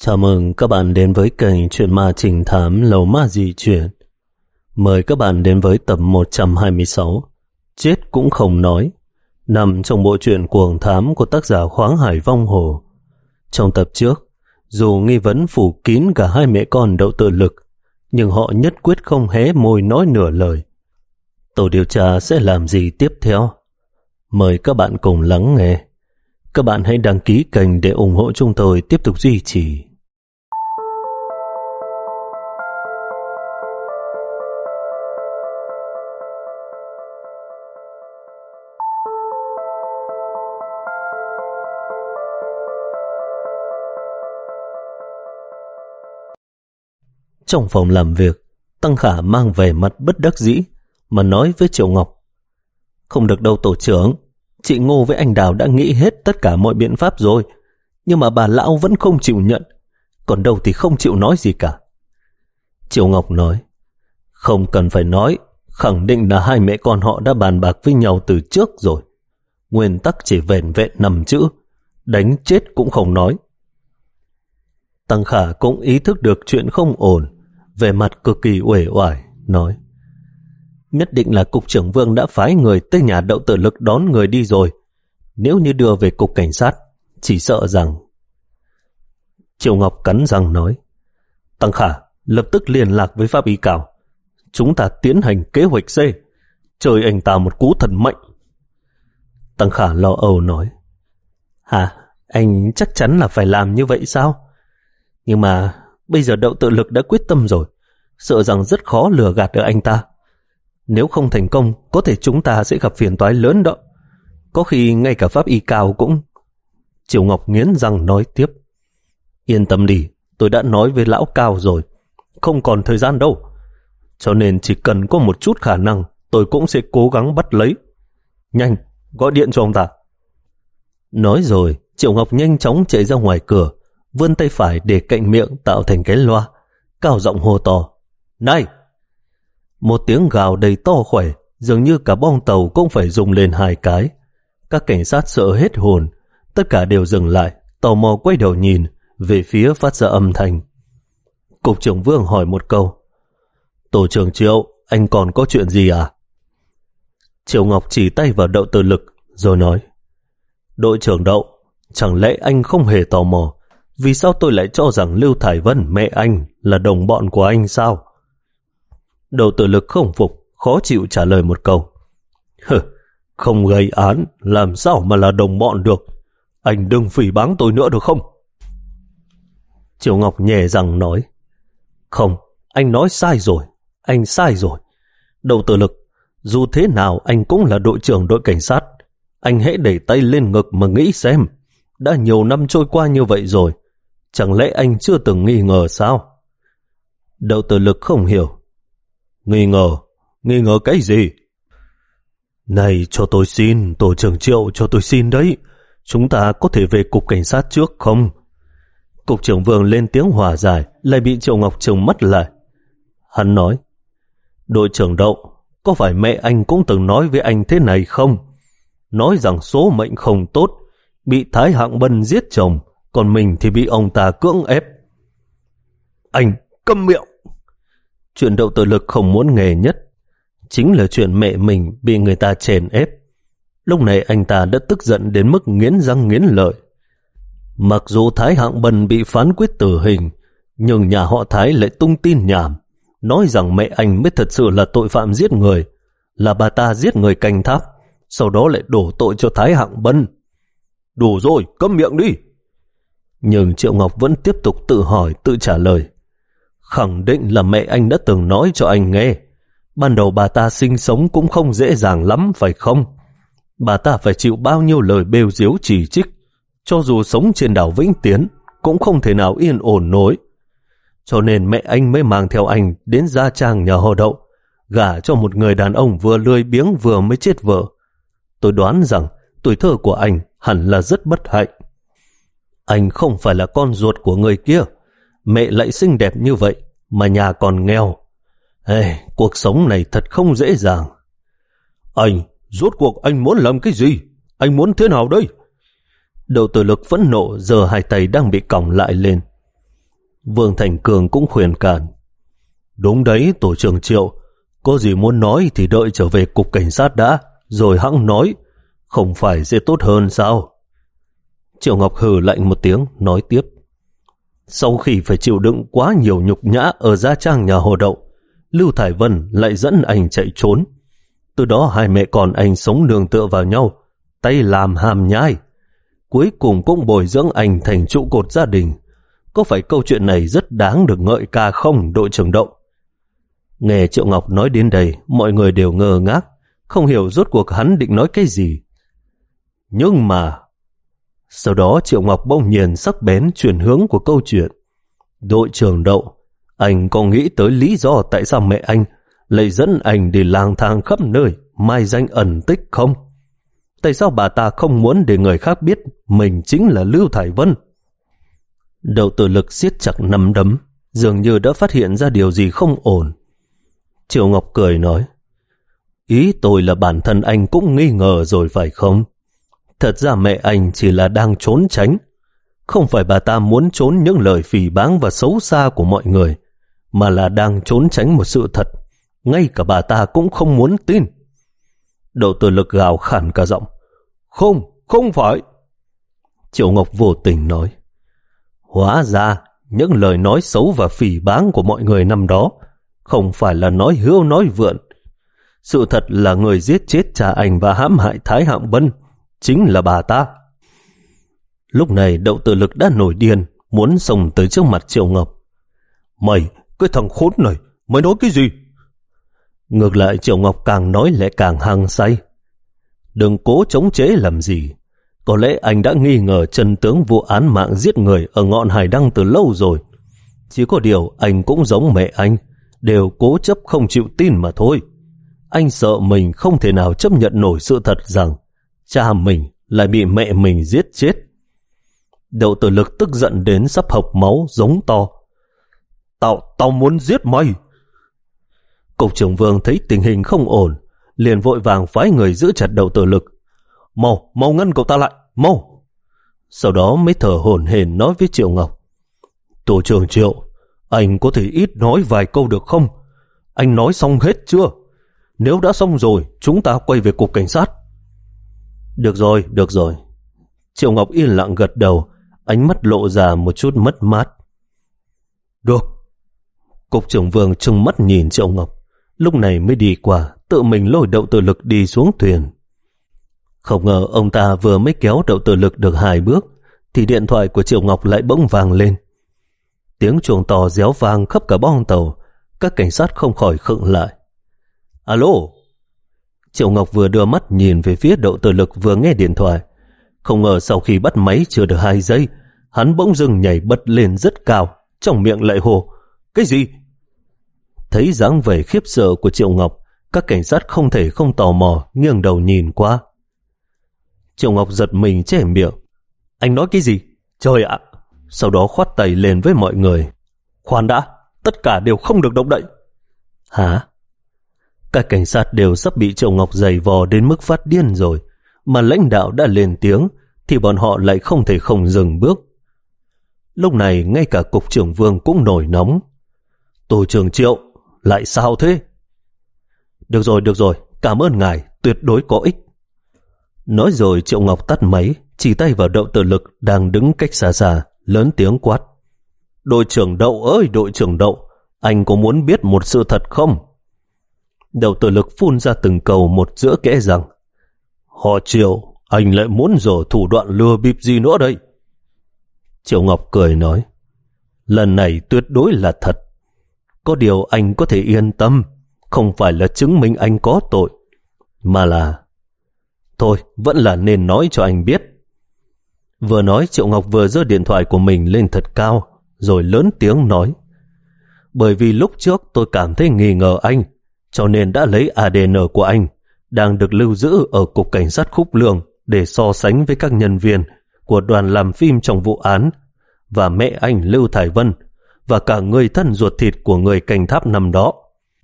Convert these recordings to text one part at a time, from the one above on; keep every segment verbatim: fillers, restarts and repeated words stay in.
Chào mừng các bạn đến với kênh Chuyện Ma Trình Thám Lầu Ma Dị Chuyện. Mời các bạn đến với tập một trăm hai mươi sáu, Chết Cũng Không Nói, nằm trong bộ truyện Cuồng Thám của tác giả Khoáng Hải Vong Hồ. Trong tập trước, dù nghi vấn phủ kín cả hai mẹ con Đậu Tự Lực, nhưng họ nhất quyết không hé môi nói nửa lời. Tổ điều tra sẽ làm gì tiếp theo? Mời các bạn cùng lắng nghe. Các bạn hãy đăng ký kênh để ủng hộ chúng tôi tiếp tục duy trì. Trong phòng làm việc, Tăng Khả mang về mặt bất đắc dĩ mà nói với Triệu Ngọc: "Không được đâu tổ trưởng, chị Ngô với anh Đào đã nghĩ hết tất cả mọi biện pháp rồi, nhưng mà bà lão vẫn không chịu nhận, còn đâu thì không chịu nói gì cả." Triệu Ngọc nói: "Không cần phải nói, khẳng định là hai mẹ con họ đã bàn bạc với nhau từ trước rồi. Nguyên tắc chỉ vẻn vẹn năm chữ: đánh chết cũng không nói." Tăng Khả cũng ý thức được chuyện không ổn, về mặt cực kỳ uể oải, nói: "Nhất định là cục trưởng Vương đã phái người tới nhà Đậu Tự Lực đón người đi rồi. Nếu như đưa về cục cảnh sát, chỉ sợ rằng..." Triệu Ngọc cắn răng nói: "Tăng Khả, lập tức liên lạc với pháp y Cao. Chúng ta tiến hành kế hoạch C, chơi anh ta một cú thần mạnh." Tăng Khả lo âu nói: "Hả, anh chắc chắn là phải làm như vậy sao? Nhưng mà bây giờ Đậu Tự Lực đã quyết tâm rồi, sợ rằng rất khó lừa gạt được anh ta. Nếu không thành công, có thể chúng ta sẽ gặp phiền toái lớn đó. Có khi ngay cả pháp y Cao cũng..." Triệu Ngọc nghiến răng nói tiếp: "Yên tâm đi, tôi đã nói với lão Cao rồi, không còn thời gian đâu. Cho nên chỉ cần có một chút khả năng, tôi cũng sẽ cố gắng bắt lấy. Nhanh, gọi điện cho ông ta." Nói rồi, Triệu Ngọc nhanh chóng chạy ra ngoài cửa, vươn tay phải để cạnh miệng tạo thành cái loa, cao giọng hô to: "Này!" Một tiếng gào đầy to khỏe, dường như cả bong tàu cũng phải rung lên hai cái. Các cảnh sát sợ hết hồn, tất cả đều dừng lại, tò mò quay đầu nhìn về phía phát ra âm thanh. Cục trưởng Vương hỏi một câu: "Tổ trưởng Triệu, anh còn có chuyện gì à?" Triệu Ngọc chỉ tay vào Đậu Tự Lực rồi nói: "Đội trưởng Đậu, chẳng lẽ anh không hề tò mò vì sao tôi lại cho rằng Lưu Thải Vân, mẹ anh, là đồng bọn của anh sao?" Đậu Tự Lực không phục, khó chịu trả lời một câu: "Hừ, không gây án, làm sao mà là đồng bọn được? Anh đừng phỉ báng tôi nữa được không?" Triệu Ngọc nhẹ răng nói: "Không, anh nói sai rồi, anh sai rồi. Đậu Tự Lực, dù thế nào anh cũng là đội trưởng đội cảnh sát. Anh hãy đẩy tay lên ngực mà nghĩ xem, đã nhiều năm trôi qua như vậy rồi, chẳng lẽ anh chưa từng nghi ngờ sao?" Đậu Tự Lực không hiểu: "Nghi ngờ? Nghi ngờ cái gì?" "Này, cho tôi xin, tổ trưởng Triệu, cho tôi xin đấy. Chúng ta có thể về cục cảnh sát trước không?" Cục trưởng Vương lên tiếng hòa giải, lại bị Triệu Ngọc trừng mắt lại. Hắn nói: "Đội trưởng Đậu, có phải mẹ anh cũng từng nói với anh thế này không? Nói rằng số mệnh không tốt, bị Thái Hạng Bân giết chồng, còn mình thì bị ông ta cưỡng ép." "Anh câm miệng!" Chuyện Đậu Tự Lực không muốn nghe nhất chính là chuyện mẹ mình bị người ta chèn ép. Lúc này anh ta đã tức giận đến mức nghiến răng nghiến lợi. Mặc dù Thái Hạng Bân bị phán quyết tử hình, nhưng nhà họ Thái lại tung tin nhảm, nói rằng mẹ anh mới thật sự là tội phạm giết người, là bà ta giết người canh tháp, sau đó lại đổ tội cho Thái Hạng Bân. "Đủ rồi, câm miệng đi!" Nhưng Triệu Ngọc vẫn tiếp tục tự hỏi, tự trả lời: "Khẳng định là mẹ anh đã từng nói cho anh nghe. Ban đầu bà ta sinh sống cũng không dễ dàng lắm, phải không? Bà ta phải chịu bao nhiêu lời bêu diếu chỉ trích, cho dù sống trên đảo Vĩnh Tiến cũng không thể nào yên ổn nổi. Cho nên mẹ anh mới mang theo anh đến gia trang nhà họ Đậu, gả cho một người đàn ông vừa lười biếng vừa mới chết vợ. Tôi đoán rằng tuổi thơ của anh hẳn là rất bất hạnh. Anh không phải là con ruột của người kia, mẹ lại xinh đẹp như vậy mà nhà còn nghèo. Ê, cuộc sống này thật không dễ dàng." "Anh, rốt cuộc anh muốn làm cái gì? Anh muốn thế nào đây?" Đậu Tự Lực phẫn nộ giơ hai tay đang bị còng lại lên. Vương Thành Cường cũng khuyên cản. Đúng đấy tổ trưởng Triệu, có gì muốn nói thì đợi trở về cục cảnh sát đã, rồi hẵng nói, không phải sẽ tốt hơn sao? Triệu Ngọc hừ lạnh một tiếng, nói tiếp. Sau khi phải chịu đựng quá nhiều nhục nhã ở gia trang nhà Hồ Đậu, Lưu Thải Vân lại dẫn anh chạy trốn. Từ đó hai mẹ con anh sống nương tựa vào nhau, tay làm hàm nhai. Cuối cùng cũng bồi dưỡng anh thành trụ cột gia đình. Có phải câu chuyện này rất đáng được ngợi ca không, đội trưởng Đậu? Nghe Triệu Ngọc nói đến đây, mọi người đều ngơ ngác, không hiểu rốt cuộc hắn định nói cái gì. Nhưng mà... Sau đó Triệu Ngọc bỗng nhiên sắc bén chuyển hướng của câu chuyện. Đội trưởng Đậu, anh có nghĩ tới lý do tại sao mẹ anh lại dẫn anh đi lang thang khắp nơi, mai danh ẩn tích không? Tại sao bà ta không muốn để người khác biết mình chính là Lưu Thải Vân? Đậu Tử Lực siết chặt nắm đấm, dường như đã phát hiện ra điều gì không ổn. Triệu Ngọc cười nói, ý tôi là bản thân anh cũng nghi ngờ rồi phải không? Thật ra mẹ anh chỉ là đang trốn tránh. Không phải bà ta muốn trốn những lời phỉ báng và xấu xa của mọi người, mà là đang trốn tránh một sự thật. Ngay cả bà ta cũng không muốn tin. Đậu Tử Lực gào khản cả giọng. Không, không phải. Triệu Ngọc vô tình nói. Hóa ra, những lời nói xấu và phỉ báng của mọi người năm đó không phải là nói hưu nói vượn. Sự thật là người giết chết cha anh và hãm hại Thái Hạng Vân chính là bà ta. Lúc này Đậu Tử Lực đã nổi điên, muốn xông tới trước mặt Triệu Ngọc. Mày, cái thằng khốn này, mày nói cái gì? Ngược lại Triệu Ngọc càng nói lại càng hăng say. Đừng cố chống chế làm gì. Có lẽ anh đã nghi ngờ chân tướng vụ án mạng giết người ở ngọn hải đăng từ lâu rồi. Chỉ có điều anh cũng giống mẹ anh, đều cố chấp không chịu tin mà thôi. Anh sợ mình không thể nào chấp nhận nổi sự thật rằng cha mình lại bị mẹ mình giết chết. Đậu Tử Lực tức giận đến sắp hộc máu, giống to. Tao, tao muốn giết mày. Cục trưởng Vương thấy tình hình không ổn, liền vội vàng phái người giữ chặt Đậu Tử Lực. Mau, mau ngăn cậu ta lại, mau. Sau đó mới thở hổn hển nói với Triệu Ngọc. Tổ trưởng Triệu, anh có thể ít nói vài câu được không? Anh nói xong hết chưa? Nếu đã xong rồi, chúng ta quay về cục cảnh sát. Được rồi, được rồi. Triệu Ngọc yên lặng gật đầu, ánh mắt lộ ra một chút mất mát. Được. Cục trưởng Vương trừng mắt nhìn Triệu Ngọc, lúc này mới đi qua, tự mình lôi Đậu Tử Lực đi xuống thuyền. Không ngờ ông ta vừa mới kéo Đậu Tử Lực được hai bước, thì điện thoại của Triệu Ngọc lại bỗng vang lên. Tiếng chuông to réo vang khắp cả bong tàu, các cảnh sát không khỏi khựng lại. Alo? Triệu Ngọc vừa đưa mắt nhìn về phía Đậu Tử Lực vừa nghe điện thoại. Không ngờ sau khi bắt máy chưa được hai giây, hắn bỗng dưng nhảy bật lên rất cao, trong miệng lại hô. Cái gì? Thấy dáng vẻ khiếp sợ của Triệu Ngọc, các cảnh sát không thể không tò mò nghiêng đầu nhìn qua. Triệu Ngọc giật mình che miệng. Anh nói cái gì? Trời ạ! Sau đó khoát tay lên với mọi người. Khoan đã, tất cả đều không được động đậy. Hả? Các cảnh sát đều sắp bị Triệu Ngọc giày vò đến mức phát điên rồi, mà lãnh đạo đã lên tiếng thì bọn họ lại không thể không dừng bước. Lúc này ngay cả cục trưởng Vương cũng nổi nóng. Tổ trưởng Triệu, lại sao thế? Được rồi, được rồi, cảm ơn ngài, tuyệt đối có ích. Nói rồi Triệu Ngọc tắt máy, chỉ tay vào Đậu Tử Lực đang đứng cách xa xa, lớn tiếng quát. Đội trưởng Đậu ơi, đội trưởng Đậu, anh có muốn biết một sự thật không? Đậu Tử Lực phun ra từng câu một giữa kẽ rằng. Họ Triệu, anh lại muốn dở thủ đoạn lừa bịp gì nữa đây? Triệu Ngọc cười nói. Lần này tuyệt đối là thật. Có điều anh có thể yên tâm, không phải là chứng minh anh có tội, mà là... Thôi, vẫn là nên nói cho anh biết. Vừa nói Triệu Ngọc vừa giơ điện thoại của mình lên thật cao, rồi lớn tiếng nói. Bởi vì lúc trước tôi cảm thấy nghi ngờ anh, cho nên đã lấy a đê en của anh, đang được lưu giữ ở Cục Cảnh sát Khúc Lương để so sánh với các nhân viên của đoàn làm phim trong vụ án, và mẹ anh Lưu Thải Vân, và cả người thân ruột thịt của người canh tháp năm đó.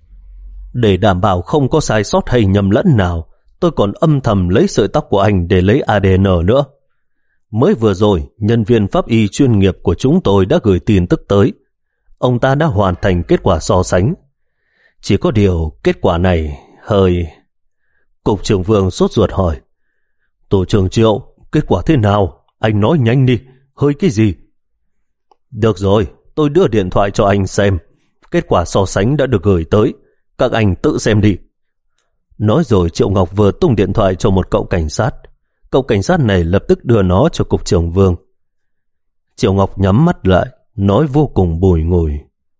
Để đảm bảo không có sai sót hay nhầm lẫn nào, tôi còn âm thầm lấy sợi tóc của anh để lấy a đê en nữa. Mới vừa rồi, nhân viên pháp y chuyên nghiệp của chúng tôi đã gửi tin tức tới, ông ta đã hoàn thành kết quả so sánh. Chỉ có điều kết quả này hơi... Cục trưởng Vương sốt ruột hỏi, tổ trưởng Triệu, kết quả thế nào? Anh nói nhanh đi, hơi cái gì? Được rồi, tôi đưa điện thoại cho anh xem. Kết quả so sánh đã được gửi tới, các anh tự xem đi. Nói rồi Triệu Ngọc vừa tung điện thoại cho một cậu cảnh sát. Cậu cảnh sát này lập tức đưa nó cho cục trưởng Vương. Triệu Ngọc nhắm mắt lại, nói vô cùng bùi ngùi.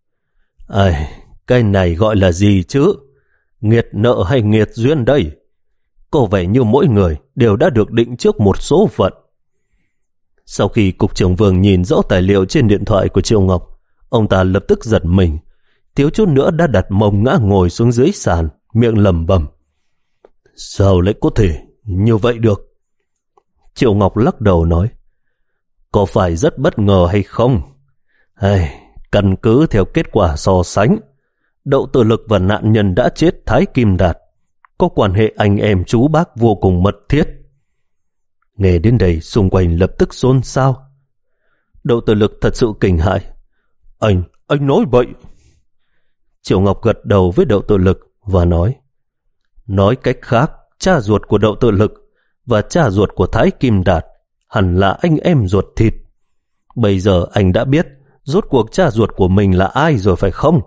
Ai, cái này gọi là gì chứ? Nghiệt nợ hay nghiệt duyên đây? Có vẻ như mỗi người đều đã được định trước một số phận. Sau khi cục trưởng Vương nhìn rõ tài liệu trên điện thoại của Triệu Ngọc, ông ta lập tức giật mình, thiếu chút nữa đã đặt mông ngã ngồi xuống dưới sàn, miệng lẩm bẩm. Sao lại có thể như vậy được? Triệu Ngọc lắc đầu nói, có phải rất bất ngờ hay không? Ai, căn cứ theo kết quả so sánh, Đậu Tử Lực và nạn nhân đã chết Thái Kim Đạt có quan hệ anh em chú bác vô cùng mật thiết. Nghe đến đây xung quanh lập tức xôn xao. Đậu Tử Lực thật sự kinh hãi. Anh, anh nói vậy. Triệu Ngọc gật đầu với Đậu Tử Lực và nói, nói cách khác, cha ruột của Đậu Tử Lực và cha ruột của Thái Kim Đạt hẳn là anh em ruột thịt. Bây giờ anh đã biết rốt cuộc cha ruột của mình là ai rồi phải không?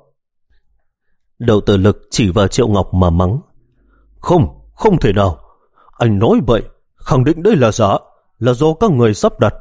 Đậu Tử Lực chỉ vào Triệu Ngọc mà mắng. Không, không thể nào. Anh nói vậy, khẳng định đây là giả, là do các người sắp đặt.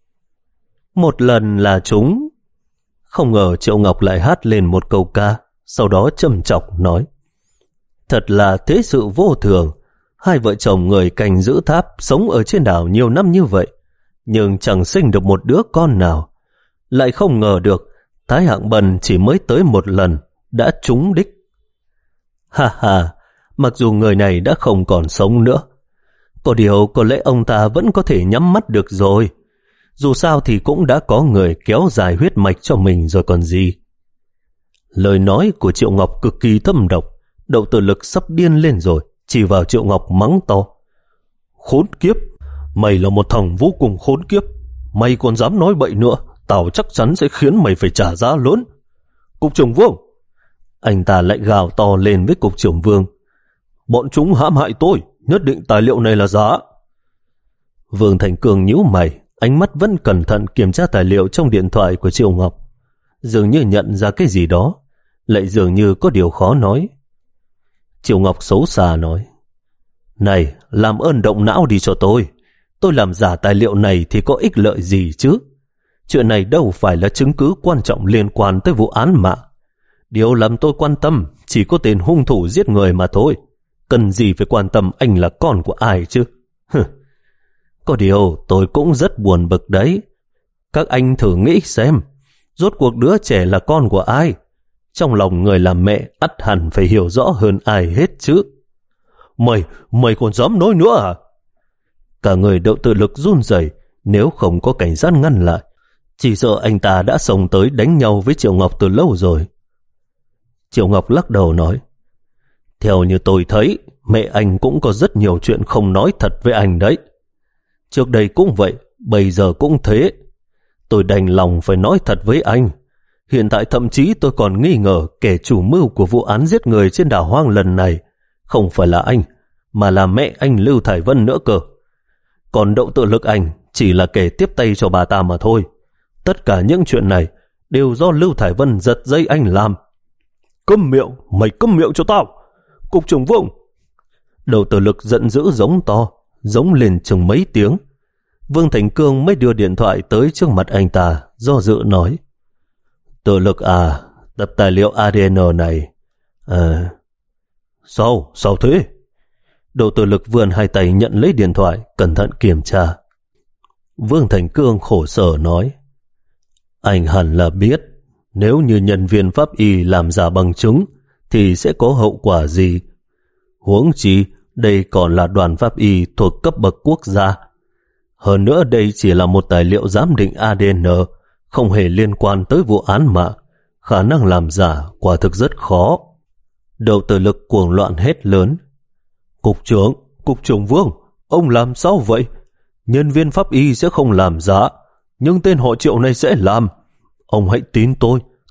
Một lần là chúng. Không ngờ Triệu Ngọc lại hát lên một câu ca, sau đó trầm trọng nói, thật là thế sự vô thường. Hai vợ chồng người canh giữ tháp sống ở trên đảo nhiều năm như vậy, nhưng chẳng sinh được một đứa con nào. Lại không ngờ được Thái Hạng Bần chỉ mới tới một lần đã trúng đích. Ha ha, mặc dù người này đã không còn sống nữa, có điều có lẽ ông ta vẫn có thể nhắm mắt được rồi. Dù sao thì cũng đã có người kéo dài huyết mạch cho mình rồi còn gì. Lời nói của Triệu Ngọc cực kỳ thâm độc. Đậu Tử Lực sắp điên lên rồi, chỉ vào Triệu Ngọc mắng to. Khốn kiếp, mày là một thằng vô cùng khốn kiếp. Mày còn dám nói bậy nữa, tao chắc chắn sẽ khiến mày phải trả giá lớn. Cục trưởng Vương. Anh ta lại gào to lên với cục trưởng Vương. Bọn chúng hãm hại tôi, nhất định tài liệu này là giả. Vương Thành Cường nhíu mày, ánh mắt vẫn cẩn thận kiểm tra tài liệu trong điện thoại của Triệu Ngọc, dường như nhận ra cái gì đó, lại dường như có điều khó nói. Triệu Ngọc xấu xa nói, này, làm ơn động não đi cho tôi. Tôi làm giả tài liệu này thì có ích lợi gì chứ? Chuyện này đâu phải là chứng cứ quan trọng liên quan tới vụ án mạng. Điều làm tôi quan tâm chỉ có tên hung thủ giết người mà thôi. Cần gì phải quan tâm anh là con của ai chứ? Có điều tôi cũng rất buồn bực đấy. Các anh thử nghĩ xem, rốt cuộc đứa trẻ là con của ai? Trong lòng người làm mẹ ắt hẳn phải hiểu rõ hơn ai hết chứ. Mày, mày còn dám nói nữa à? Cả người Đậu Tử Lực run rẩy, nếu không có cảnh sát ngăn lại, chỉ sợ anh ta đã xông tới đánh nhau với Triệu Ngọc từ lâu rồi. Triệu Ngọc lắc đầu nói, theo như tôi thấy, mẹ anh cũng có rất nhiều chuyện không nói thật với anh đấy. Trước đây cũng vậy, bây giờ cũng thế. Tôi đành lòng phải nói thật với anh. Hiện tại thậm chí tôi còn nghi ngờ kẻ chủ mưu của vụ án giết người trên đảo hoang lần này không phải là anh, mà là mẹ anh Lưu Thải Vân nữa cơ. Còn Đậu Tử Lực anh chỉ là kẻ tiếp tay cho bà ta mà thôi. Tất cả những chuyện này đều do Lưu Thải Vân giật dây anh làm. Câm miệng, mày câm miệng cho tao. Cục trưởng Vương. Đậu Tử Lực giận dữ giống to, giống lên chừng mấy tiếng. Vương Thành Cương mới đưa điện thoại tới trước mặt anh ta, do dự nói, Tử Lực à, tập tài liệu a đê en này. À, sao, sao thế? Đậu Tử Lực vươn hai tay nhận lấy điện thoại, cẩn thận kiểm tra. Vương Thành Cương khổ sở nói, anh hẳn là biết, nếu như nhân viên pháp y làm giả bằng chứng thì sẽ có hậu quả gì. Huống chi đây còn là đoàn pháp y thuộc cấp bậc quốc gia. Hơn nữa đây chỉ là một tài liệu giám định a đê en, không hề liên quan tới vụ án mạng. Khả năng làm giả quả thực rất khó. Đậu Tử Lực cuồng loạn hét lớn, Cục trưởng, Cục trưởng Vương, ông làm sao vậy? Nhân viên pháp y sẽ không làm giả, nhưng tên họ Triệu này sẽ làm. Ông hãy tin tôi,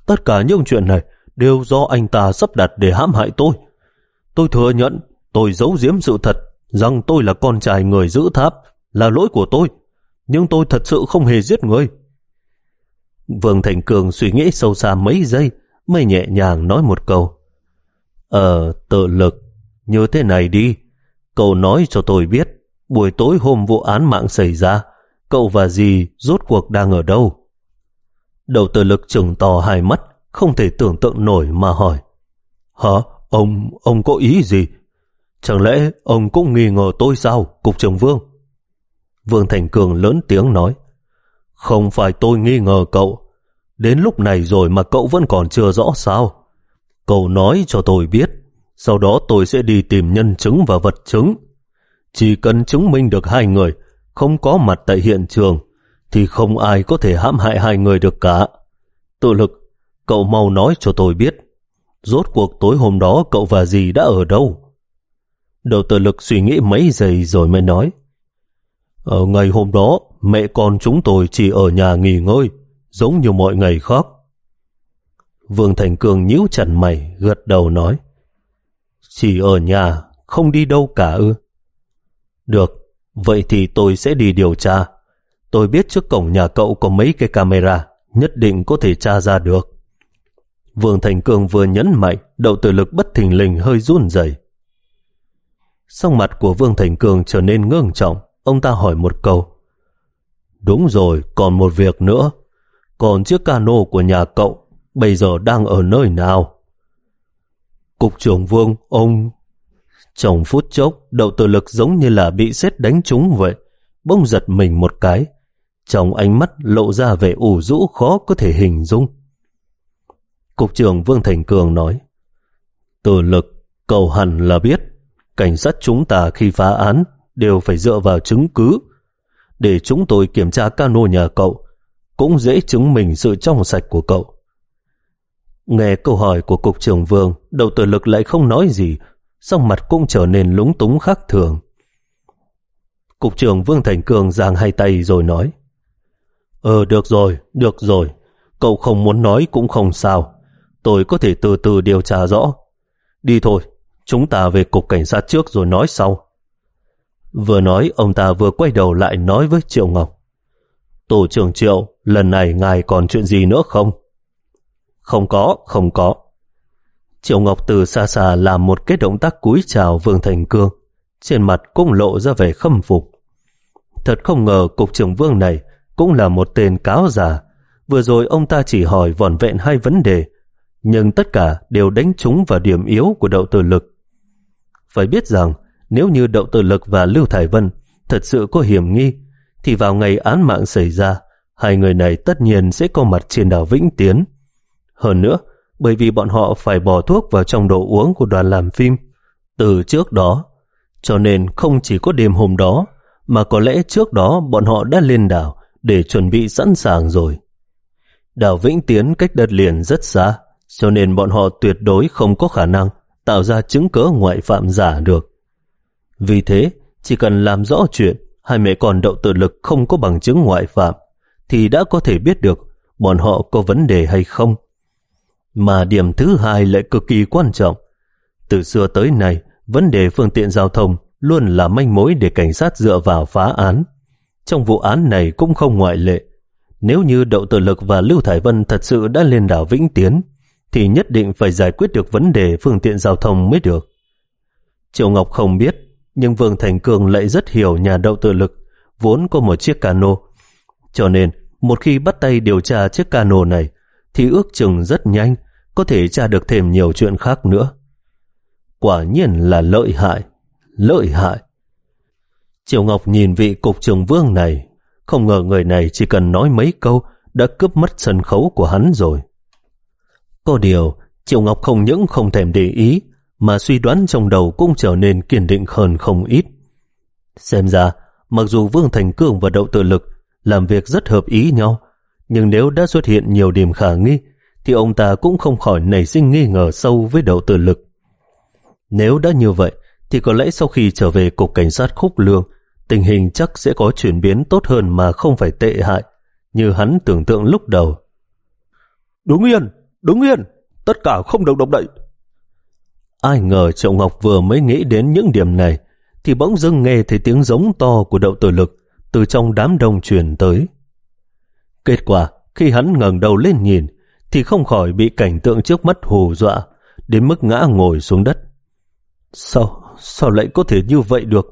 tất cả những chuyện này đều do anh ta sắp đặt để hãm hại tôi. Tôi thừa nhận tôi giấu giếm sự thật rằng tôi là con trai người giữ tháp, là lỗi của tôi, nhưng tôi thật sự không hề giết người. Vương Thành Cường suy nghĩ sâu xa mấy giây mới nhẹ nhàng nói một câu. Ờ, Tự Lực, như thế này đi, cậu nói cho tôi biết buổi tối hôm vụ án mạng xảy ra, cậu và dì rốt cuộc đang ở đâu? Đầu Tự Lực trừng to hai mắt, không thể tưởng tượng nổi mà hỏi. Hả? Ông, ông có ý gì? Chẳng lẽ ông cũng nghi ngờ tôi sao, Cục trưởng Vương? Vương Thành Cường lớn tiếng nói. Không phải tôi nghi ngờ cậu. Đến lúc này rồi mà cậu vẫn còn chưa rõ sao? Cậu nói cho tôi biết, sau đó tôi sẽ đi tìm nhân chứng và vật chứng. Chỉ cần chứng minh được hai người không có mặt tại hiện trường, thì không ai có thể hãm hại hai người được cả. Tự Lực, cậu mau nói cho tôi biết, rốt cuộc tối hôm đó cậu và dì đã ở đâu? Đầu Tự Lực suy nghĩ mấy giây rồi mới nói. Ở ngày hôm đó, mẹ con chúng tôi chỉ ở nhà nghỉ ngơi, giống như mọi ngày khác. Vương Thành Cường nhíu chặt mày, gật đầu nói. Chỉ ở nhà, không đi đâu cả ư? Được, vậy thì tôi sẽ đi điều tra. Tôi biết trước cổng nhà cậu có mấy cái camera, nhất định có thể tra ra được. Vương Thành Cường vừa nhấn mạnh, Đậu Tự Lực bất thình lình hơi run rẩy. Sắc mặt của Vương Thành Cường trở nên ngưng trọng, ông ta hỏi một câu. Đúng rồi, còn một việc nữa. Còn chiếc cano của nhà cậu bây giờ đang ở nơi nào? Cục trưởng Vương, ông... Trong phút chốc, Đậu Tự Lực giống như là bị sét đánh trúng vậy, bỗng giật mình một cái. Trong ánh mắt lộ ra vẻ ủ rũ khó có thể hình dung. Cục trưởng Vương Thành Cường nói. Tự Lực, cậu hẳn là biết, cảnh sát chúng ta khi phá án đều phải dựa vào chứng cứ. Để chúng tôi kiểm tra cano nhà cậu, cũng dễ chứng minh sự trong sạch của cậu. Nghe câu hỏi của Cục trưởng Vương, Đậu Tự Lực lại không nói gì, sắc mặt cũng trở nên lúng túng khác thường. Cục trưởng Vương Thành Cường giang hai tay rồi nói. Ờ được rồi, được rồi, cậu không muốn nói cũng không sao, tôi có thể từ từ điều tra rõ. Đi thôi, chúng ta về cục cảnh sát trước rồi nói sau. Vừa nói, ông ta vừa quay đầu lại nói với Triệu Ngọc. Tổ trưởng Triệu, lần này ngài còn chuyện gì nữa không? Không có, không có. Triệu Ngọc từ xa xa làm một cái động tác cúi chào Vương Thành Cương, trên mặt cũng lộ ra vẻ khâm phục. Thật không ngờ Cục trưởng Vương này cũng là một tên cáo già. Vừa rồi ông ta chỉ hỏi vỏn vẹn hai vấn đề, nhưng tất cả đều đánh trúng vào điểm yếu của Đậu Tự Lực. Phải biết rằng, nếu như Đậu Tự Lực và Lưu Thải Vân thật sự có hiểm nghi, thì vào ngày án mạng xảy ra, hai người này tất nhiên sẽ có mặt trên đảo Vĩnh Tiến. Hơn nữa, bởi vì bọn họ phải bỏ thuốc vào trong đồ uống của đoàn làm phim từ trước đó, cho nên không chỉ có đêm hôm đó, mà có lẽ trước đó bọn họ đã lên đảo để chuẩn bị sẵn sàng rồi. Đảo Vĩnh Tiến cách đất liền rất xa, cho nên bọn họ tuyệt đối không có khả năng tạo ra chứng cớ ngoại phạm giả được. Vì thế, chỉ cần làm rõ chuyện hai mẹ con Đậu Tự Lực không có bằng chứng ngoại phạm, thì đã có thể biết được bọn họ có vấn đề hay không. Mà điểm thứ hai lại cực kỳ quan trọng. Từ xưa tới nay, vấn đề phương tiện giao thông luôn là manh mối để cảnh sát dựa vào phá án. Trong vụ án này cũng không ngoại lệ. Nếu như Đậu Tự Lực và Lưu Thải Vân thật sự đã lên đảo Vĩnh Tiến, thì nhất định phải giải quyết được vấn đề phương tiện giao thông mới được. Triệu Ngọc không biết, nhưng Vương Thành Cường lại rất hiểu nhà Đậu Tự Lực vốn có một chiếc cano. Cho nên, một khi bắt tay điều tra chiếc cano này, thì ước chừng rất nhanh có thể tra được thêm nhiều chuyện khác nữa. Quả nhiên là lợi hại, lợi hại. Triệu Ngọc nhìn vị cục trưởng Vương này, không ngờ người này chỉ cần nói mấy câu đã cướp mất sân khấu của hắn rồi. Có điều, Triệu Ngọc không những không thèm để ý, mà suy đoán trong đầu cũng trở nên kiên định hơn không ít. Xem ra, mặc dù Vương Thành Cương và Đậu Tự Lực làm việc rất hợp ý nhau, nhưng nếu đã xuất hiện nhiều điểm khả nghi, thì ông ta cũng không khỏi nảy sinh nghi ngờ sâu với Đậu Tự Lực. Nếu đã như vậy, thì có lẽ sau khi trở về cục cảnh sát Khúc Lương, tình hình chắc sẽ có chuyển biến tốt hơn mà không phải tệ hại, như hắn tưởng tượng lúc đầu. Đứng yên, đứng yên, tất cả không được động đậy. Ai ngờ Triệu Ngọc vừa mới nghĩ đến những điểm này thì bỗng dưng nghe thấy tiếng giống to của Đậu Tử Lực từ trong đám đông truyền tới. Kết quả khi hắn ngẩng đầu lên nhìn thì không khỏi bị cảnh tượng trước mắt hù dọa đến mức ngã ngồi xuống đất. Sao, sao lại có thể như vậy được?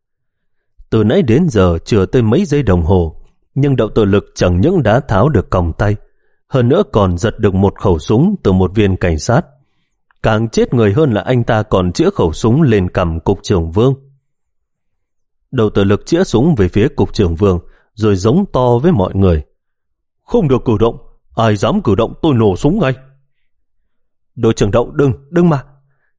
Từ nãy đến giờ chưa tới mấy giây đồng hồ, nhưng Đậu Tử Lực chẳng những đã tháo được còng tay, hơn nữa còn giật được một khẩu súng từ một viên cảnh sát. Càng chết người hơn là anh ta còn chĩa khẩu súng lên cằm cục trưởng Vương. Đậu Tử Lực chĩa súng về phía cục trưởng Vương rồi giống to với mọi người. Không được cử động, ai dám cử động tôi nổ súng ngay. Đội trưởng Đậu, đừng, đừng mà.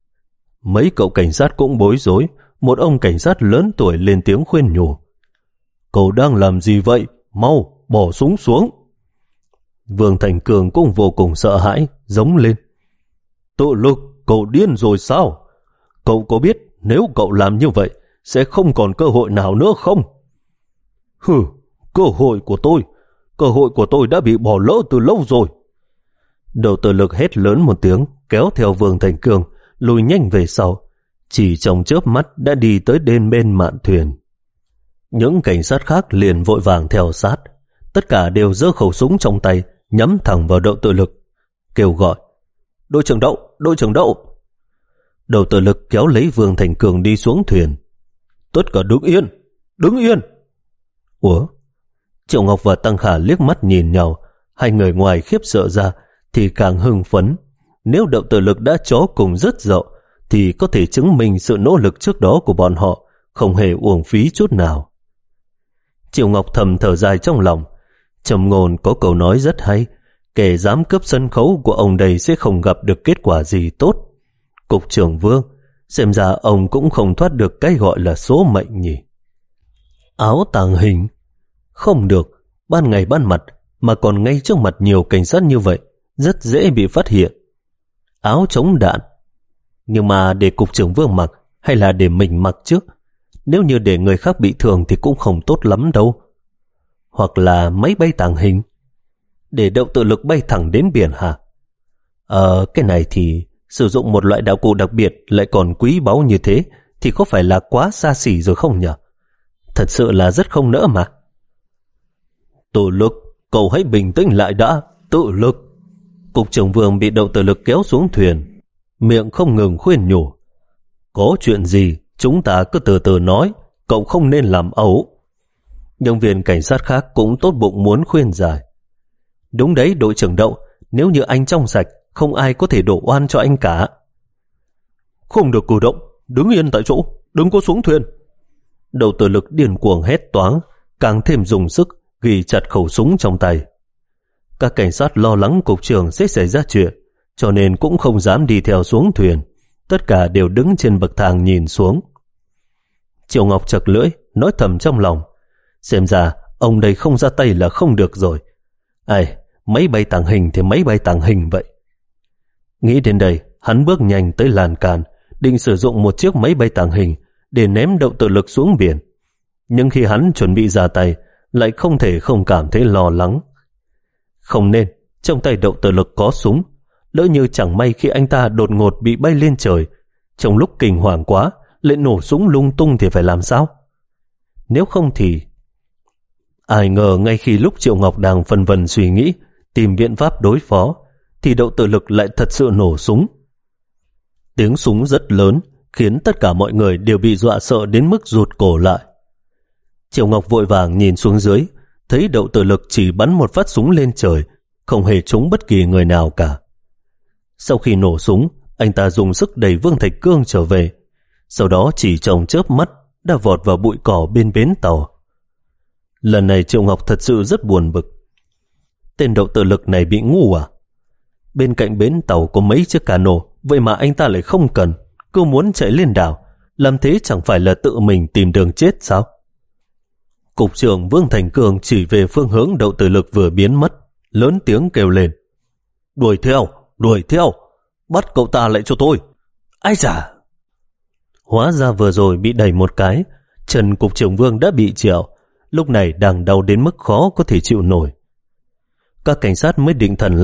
Mấy cậu cảnh sát cũng bối rối. Một ông cảnh sát lớn tuổi lên tiếng khuyên nhủ. Cậu đang làm gì vậy? Mau, bỏ súng xuống. Vương Thành Cường cũng vô cùng sợ hãi, giống lên. Tự Lực, cậu điên rồi sao? Cậu có biết nếu cậu làm như vậy sẽ không còn cơ hội nào nữa không? Hừ, cơ hội của tôi, cơ hội của tôi đã bị bỏ lỡ từ lâu rồi. Đậu Tử Lực hét lớn một tiếng, kéo theo Vương Thành Cường, lùi nhanh về sau. Chỉ trong chớp mắt đã đi tới bên bên mạn thuyền. Những cảnh sát khác liền vội vàng theo sát. Tất cả đều giơ khẩu súng trong tay, nhắm thẳng vào Đậu Tử Lực, kêu gọi. Đội trưởng Đậu, đội trưởng Đậu. Đậu Tử Lực kéo lấy Vương Thành Cường đi xuống thuyền. Tất cả đứng yên, đứng yên. Ủa? Triệu Ngọc và Tăng Khả liếc mắt nhìn nhau. Hai người ngoài khiếp sợ ra thì càng hưng phấn. Nếu Đậu Tử Lực đã chó cùng rất dậu thì có thể chứng minh sự nỗ lực trước đó của bọn họ không hề uổng phí chút nào. Triệu Ngọc thầm thở dài trong lòng. Trầm Ngôn có câu nói rất hay, kẻ dám cướp sân khấu của ông đây sẽ không gặp được kết quả gì tốt. Cục trưởng Vương, xem ra ông cũng không thoát được cái gọi là số mệnh nhỉ. Áo tàng hình? Không được, ban ngày ban mặt mà còn ngay trước mặt nhiều cảnh sát như vậy, rất dễ bị phát hiện. Áo chống đạn? Nhưng mà để cục trưởng Vương mặc hay là để mình mặc trước? Nếu như để người khác bị thương thì cũng không tốt lắm đâu. Hoặc là máy bay tàng hình? Để Đậu Tử Lực bay thẳng đến biển hả? Ờ, cái này thì sử dụng một loại đạo cụ đặc biệt lại còn quý báu như thế thì có phải là quá xa xỉ rồi không nhỉ? Thật sự là rất không nỡ mà. Tự Lực, cậu hãy bình tĩnh lại đã. Tự Lực. Cục trưởng Vương bị Đậu Tử Lực kéo xuống thuyền, miệng không ngừng khuyên nhủ. Có chuyện gì chúng ta cứ từ từ nói, cậu không nên làm ẩu. Nhân viên cảnh sát khác cũng tốt bụng muốn khuyên giải. Đúng đấy đội trưởng Đậu, nếu như anh trong sạch không ai có thể đổ oan cho anh cả. Không được cử động, đứng yên tại chỗ, đừng có xuống thuyền. Đậu Tử Lực điên cuồng hét toáng, càng thêm dùng sức ghi chặt khẩu súng trong tay. Các cảnh sát lo lắng cục trưởng sẽ xảy ra chuyện, cho nên cũng không dám đi theo xuống thuyền. Tất cả đều đứng trên bậc thang nhìn xuống. Triệu Ngọc chật lưỡi, nói thầm trong lòng. Xem ra ông đây không ra tay là không được rồi. Ai, máy bay tàng hình thì máy bay tàng hình vậy. Nghĩ đến đây, hắn bước nhanh tới lan can, định sử dụng một chiếc máy bay tàng hình để ném Đậu Tử Lực xuống biển. Nhưng khi hắn chuẩn bị ra tay, lại không thể không cảm thấy lo lắng. Không nên, trong tay Đậu Tử Lực có súng. Lỡ như chẳng may khi anh ta đột ngột bị bay lên trời, trong lúc kinh hoàng quá lại nổ súng lung tung thì phải làm sao? Nếu không thì... Ai ngờ ngay khi lúc Triệu Ngọc đang phân vân suy nghĩ tìm biện pháp đối phó thì Đậu Tử Lực lại thật sự nổ súng. Tiếng súng rất lớn khiến tất cả mọi người đều bị dọa sợ đến mức rụt cổ lại. Triệu Ngọc vội vàng nhìn xuống dưới, thấy Đậu Tử Lực chỉ bắn một phát súng lên trời, không hề trúng bất kỳ người nào cả. Sau khi nổ súng, anh ta dùng sức đẩy Vương Thạch Cương trở về, sau đó chỉ trong chớp mắt đã vọt vào bụi cỏ bên bến tàu. Lần này Triệu Ngọc thật sự rất buồn bực. Tên Đậu Tử Lực này bị ngu à? Bên cạnh bến tàu có mấy chiếc cano, vậy mà anh ta lại không cần, cứ muốn chạy lên đảo. Làm thế chẳng phải là tự mình tìm đường chết sao? Cục trưởng Vương Thành Cường chỉ về phương hướng Đậu Tử Lực vừa biến mất, lớn tiếng kêu lên. Đuổi theo, đuổi theo, bắt cậu ta lại cho tôi. Ai chà! Hóa ra vừa rồi bị đẩy một cái, chân cục trưởng Vương đã bị trẹo, lúc này đang đau đến mức khó có thể chịu nổi. Các cảnh sát mới định thần lại,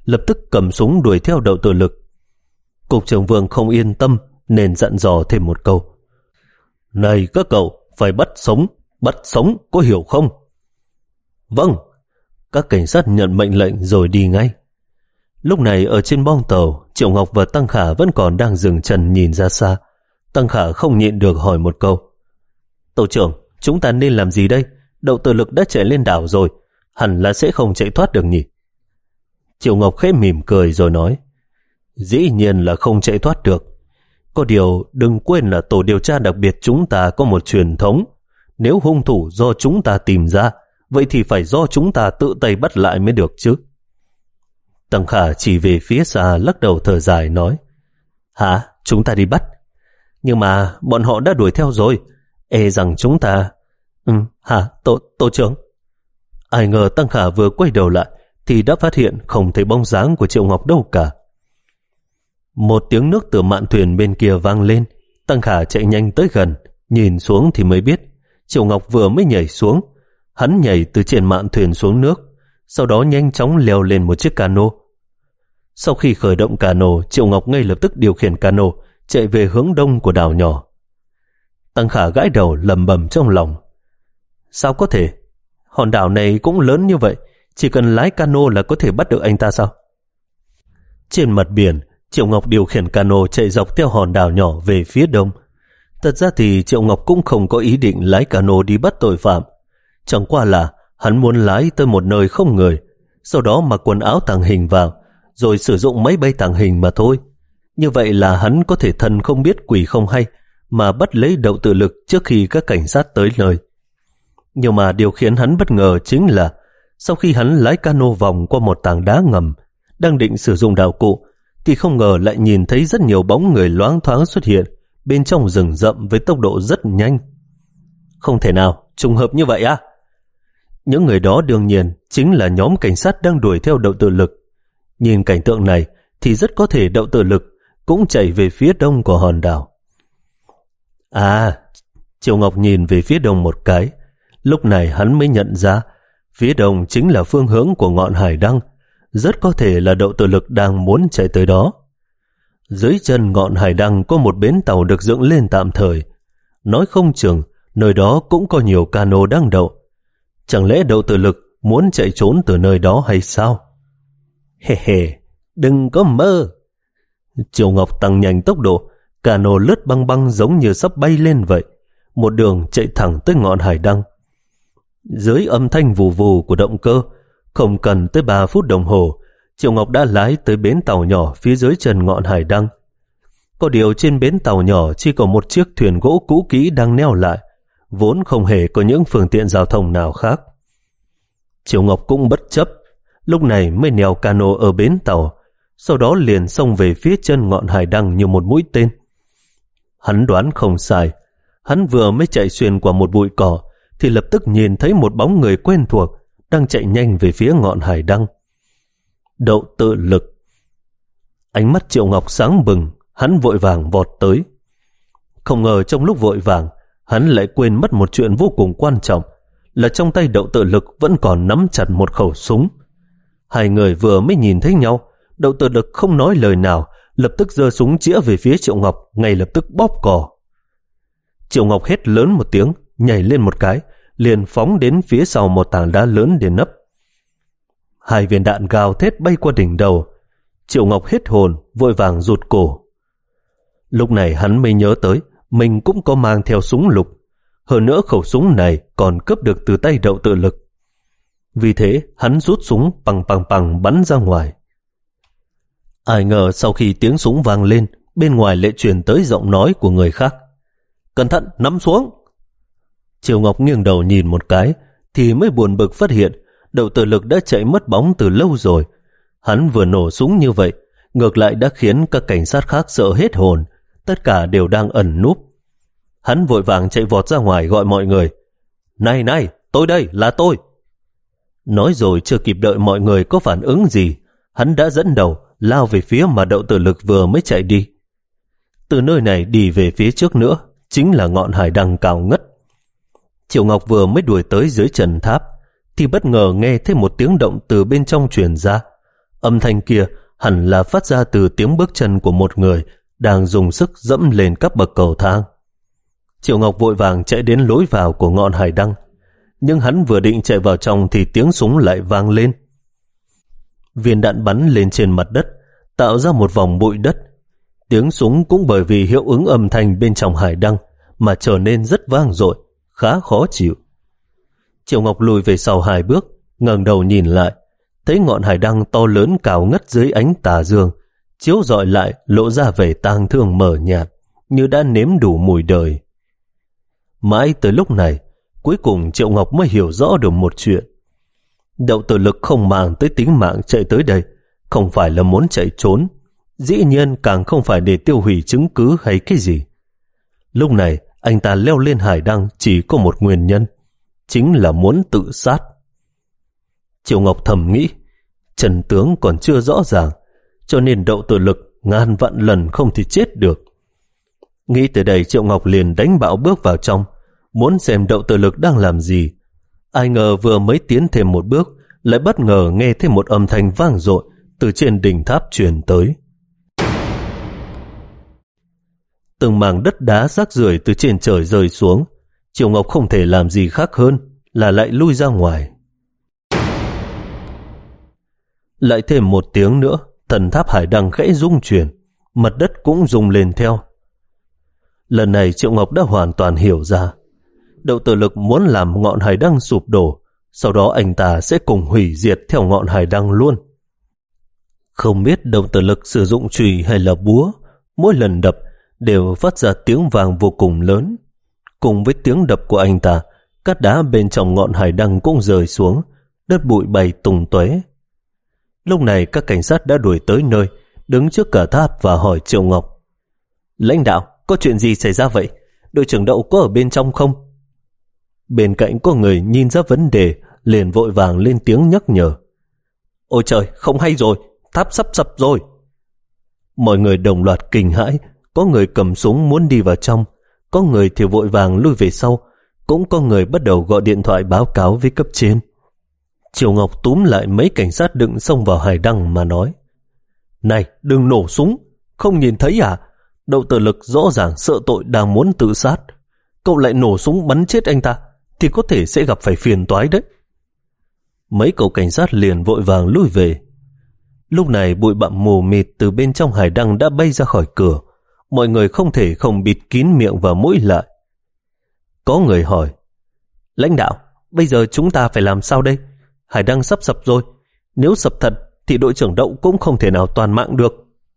lập tức cầm súng đuổi theo Đậu Tử Lực. Cục trưởng Vương không yên tâm nên dặn dò thêm một câu. Này các cậu, phải bắt sống, bắt sống, có hiểu không? Vâng. Các cảnh sát nhận mệnh lệnh rồi đi ngay. Lúc này ở trên bong tàu, Triệu Ngọc và Tăng Khả vẫn còn đang dừng chân nhìn ra xa. Tăng Khả không nhịn được hỏi một câu. Tổ trưởng, chúng ta nên làm gì đây? Đậu Tử Lực đã chạy lên đảo rồi, hẳn là sẽ không chạy thoát được nhỉ? Triệu Ngọc khẽ mỉm cười rồi nói. Dĩ nhiên là không chạy thoát được. Có điều đừng quên là tổ điều tra đặc biệt chúng ta có một truyền thống. Nếu hung thủ do chúng ta tìm ra, vậy thì phải do chúng ta tự tay bắt lại mới được chứ. Tăng Khả chỉ về phía xa lắc đầu thở dài nói. Hả? Chúng ta đi bắt? Nhưng mà bọn họ đã đuổi theo rồi. E rằng chúng ta... Ừ, hả? Tổ, tổ trưởng? Ai ngờ Tăng Khả vừa quay đầu lại thì đã phát hiện không thấy bóng dáng của Triệu Ngọc đâu cả. Một tiếng nước từ mạn thuyền bên kia vang lên. Tăng Khả chạy nhanh tới gần, nhìn xuống thì mới biết Triệu Ngọc vừa mới nhảy xuống. Hắn nhảy từ trên mạn thuyền xuống nước, sau đó nhanh chóng leo lên một chiếc cano. Sau khi khởi động cano, Triệu Ngọc ngay lập tức điều khiển cano chạy về hướng đông của đảo nhỏ. Tăng Khả gãi đầu lầm bầm trong lòng. Sao có thể? Hòn đảo này cũng lớn như vậy, chỉ cần lái cano là có thể bắt được anh ta sao? Trên mặt biển, Triệu Ngọc điều khiển cano chạy dọc theo hòn đảo nhỏ về phía đông. Thật ra thì Triệu Ngọc cũng không có ý định lái cano đi bắt tội phạm. Chẳng qua là hắn muốn lái tới một nơi không người, sau đó mặc quần áo tàng hình vào, rồi sử dụng máy bay tàng hình mà thôi. Như vậy là hắn có thể thần không biết quỷ không hay mà bắt lấy Đậu Tử Lực trước khi các cảnh sát tới nơi. Nhưng mà điều khiến hắn bất ngờ chính là sau khi hắn lái cano vòng qua một tảng đá ngầm, đang định sử dụng đạo cụ, thì không ngờ lại nhìn thấy rất nhiều bóng người loáng thoáng xuất hiện bên trong rừng rậm với tốc độ rất nhanh. Không thể nào, trùng hợp như vậy à? Những người đó đương nhiên chính là nhóm cảnh sát đang đuổi theo Đậu Tử Lực. Nhìn cảnh tượng này thì rất có thể Đậu Tử Lực cũng chạy về phía đông của hòn đảo. À, Triệu Ngọc nhìn về phía đông một cái. Lúc này hắn mới nhận ra phía đông chính là phương hướng của ngọn hải đăng. Rất có thể là Đậu Tử Lực đang muốn chạy tới đó. Dưới chân ngọn hải đăng có một bến tàu được dựng lên tạm thời. Nói không chừng nơi đó cũng có nhiều cano đang đậu. Chẳng lẽ Đậu Tử Lực muốn chạy trốn từ nơi đó hay sao? Hề hề, đừng có mơ. Triệu Ngọc tăng nhanh tốc độ, cano lướt băng băng giống như sắp bay lên vậy, một đường chạy thẳng tới ngọn hải đăng. Dưới âm thanh vù vù của động cơ, không cần tới ba phút đồng hồ, Triệu Ngọc đã lái tới bến tàu nhỏ phía dưới chân ngọn hải đăng. Có điều trên bến tàu nhỏ chỉ có một chiếc thuyền gỗ cũ kỹ đang neo lại, vốn không hề có những phương tiện giao thông nào khác. Triệu Ngọc cũng bất chấp, lúc này mới neo cano ở bến tàu, sau đó liền xông về phía chân ngọn hải đăng như một mũi tên. Hắn đoán không sai, hắn vừa mới chạy xuyên qua một bụi cỏ thì lập tức nhìn thấy một bóng người quen thuộc đang chạy nhanh về phía ngọn hải đăng. Đậu Tử Lực. Ánh mắt Triệu Ngọc sáng bừng, hắn vội vàng vọt tới. Không ngờ trong lúc vội vàng, hắn lại quên mất một chuyện vô cùng quan trọng, là trong tay Đậu Tử Lực vẫn còn nắm chặt một khẩu súng. Hai người vừa mới nhìn thấy nhau, Đậu Tử Lực không nói lời nào, lập tức giơ súng chĩa về phía Triệu Ngọc, ngay lập tức bóp cò. Triệu Ngọc hét lớn một tiếng, nhảy lên một cái, liền phóng đến phía sau một tảng đá lớn để nấp. Hai viên đạn gào thét bay qua đỉnh đầu. Triệu Ngọc hết hồn, vội vàng rụt cổ. Lúc này hắn mới nhớ tới mình cũng có mang theo súng lục, hơn nữa khẩu súng này còn cướp được từ tay Đậu Tử Lực. Vì thế hắn rút súng bằng bằng bằng bắn ra ngoài. Ai ngờ sau khi tiếng súng vang lên, bên ngoài lại truyền tới giọng nói của người khác. Cẩn thận, nắm xuống. Triệu Ngọc nghiêng đầu nhìn một cái thì mới buồn bực phát hiện Đậu Tử Lực đã chạy mất bóng từ lâu rồi. Hắn vừa nổ súng như vậy, ngược lại đã khiến các cảnh sát khác sợ hết hồn, tất cả đều đang ẩn núp. Hắn vội vàng chạy vọt ra ngoài gọi mọi người. Này này, tôi đây, là tôi. Nói rồi chưa kịp đợi mọi người có phản ứng gì, hắn đã dẫn đầu lao về phía mà Đậu Tử Lực vừa mới chạy đi. Từ nơi này đi về phía trước nữa chính là ngọn hải đăng cao ngất. Triệu Ngọc vừa mới đuổi tới dưới trần tháp thì bất ngờ nghe thấy một tiếng động từ bên trong truyền ra. Âm thanh kia hẳn là phát ra từ tiếng bước chân của một người đang dùng sức dẫm lên các bậc cầu thang. Triệu Ngọc vội vàng chạy đến lối vào của ngọn hải đăng, nhưng hắn vừa định chạy vào trong thì tiếng súng lại vang lên. Viên đạn bắn lên trên mặt đất, tạo ra một vòng bụi đất. Tiếng súng cũng bởi vì hiệu ứng âm thanh bên trong hải đăng mà trở nên rất vang dội, khá khó chịu. Triệu Ngọc lùi về sau hai bước, ngẩng đầu nhìn lại, thấy ngọn hải đăng to lớn cao ngất dưới ánh tà dương, chiếu rọi lại lộ ra vẻ tang thương mờ nhạt, như đã nếm đủ mùi đời. Mãi tới lúc này, cuối cùng Triệu Ngọc mới hiểu rõ được một chuyện. Đậu Tử Lực không màng tới tính mạng chạy tới đây, không phải là muốn chạy trốn, dĩ nhiên càng không phải để tiêu hủy chứng cứ hay cái gì. Lúc này, anh ta leo lên hải đăng chỉ có một nguyên nhân, chính là muốn tự sát. Triệu Ngọc thầm nghĩ, chân tướng còn chưa rõ ràng, cho nên Đậu Tử Lực ngàn vạn lần không thể chết được. Nghĩ tới đây, Triệu Ngọc liền đánh bạo bước vào trong, muốn xem Đậu Tử Lực đang làm gì. Ai ngờ vừa mới tiến thêm một bước, lại bất ngờ nghe thấy một âm thanh vang dội từ trên đỉnh tháp truyền tới. Từng mảng đất đá rác rưởi từ trên trời rơi xuống. Triệu Ngọc không thể làm gì khác hơn là lại lui ra ngoài. Lại thêm một tiếng nữa, thần tháp hải đăng khẽ rung chuyển, mặt đất cũng rung lên theo. Lần này Triệu Ngọc đã hoàn toàn hiểu ra, Đậu Tử Lực muốn làm ngọn hải đăng sụp đổ, sau đó anh ta sẽ cùng hủy diệt theo ngọn hải đăng luôn. Không biết Đậu Tử Lực sử dụng chùy hay là búa, mỗi lần đập đều phát ra tiếng vang vô cùng lớn. Cùng với tiếng đập của anh ta, cát đá bên trong ngọn hải đăng cũng rơi xuống, đất bụi bay tung tóe. Lúc này các cảnh sát đã đuổi tới nơi, đứng trước cả tháp và hỏi Triệu Ngọc: "Lãnh đạo, có chuyện gì xảy ra vậy? Đội trưởng Đậu có ở bên trong không?" Bên cạnh có người nhìn ra vấn đề, liền vội vàng lên tiếng nhắc nhở: "Ôi trời, không hay rồi, tháp sắp sập rồi." Mọi người đồng loạt kinh hãi, có người cầm súng muốn đi vào trong, có người thì vội vàng lui về sau, cũng có người bắt đầu gọi điện thoại báo cáo với cấp trên. Triệu Ngọc túm lại mấy cảnh sát đựng xông vào hải đăng mà nói: "Này, đừng nổ súng, không nhìn thấy à? Đậu Tử Lực rõ ràng sợ tội đang muốn tự sát, cậu lại nổ súng bắn chết anh ta thì có thể sẽ gặp phải phiền toái đấy." Mấy cậu cảnh sát liền vội vàng lui về. Lúc này bụi bặm mù mịt từ bên trong hải đăng đã bay ra khỏi cửa, mọi người không thể không bịt kín miệng và mũi lại. Có người hỏi: "Lãnh đạo, bây giờ chúng ta phải làm sao đây? Hải đăng sắp sập rồi, nếu sập thật thì đội trưởng Đậu cũng không thể nào toàn mạng được."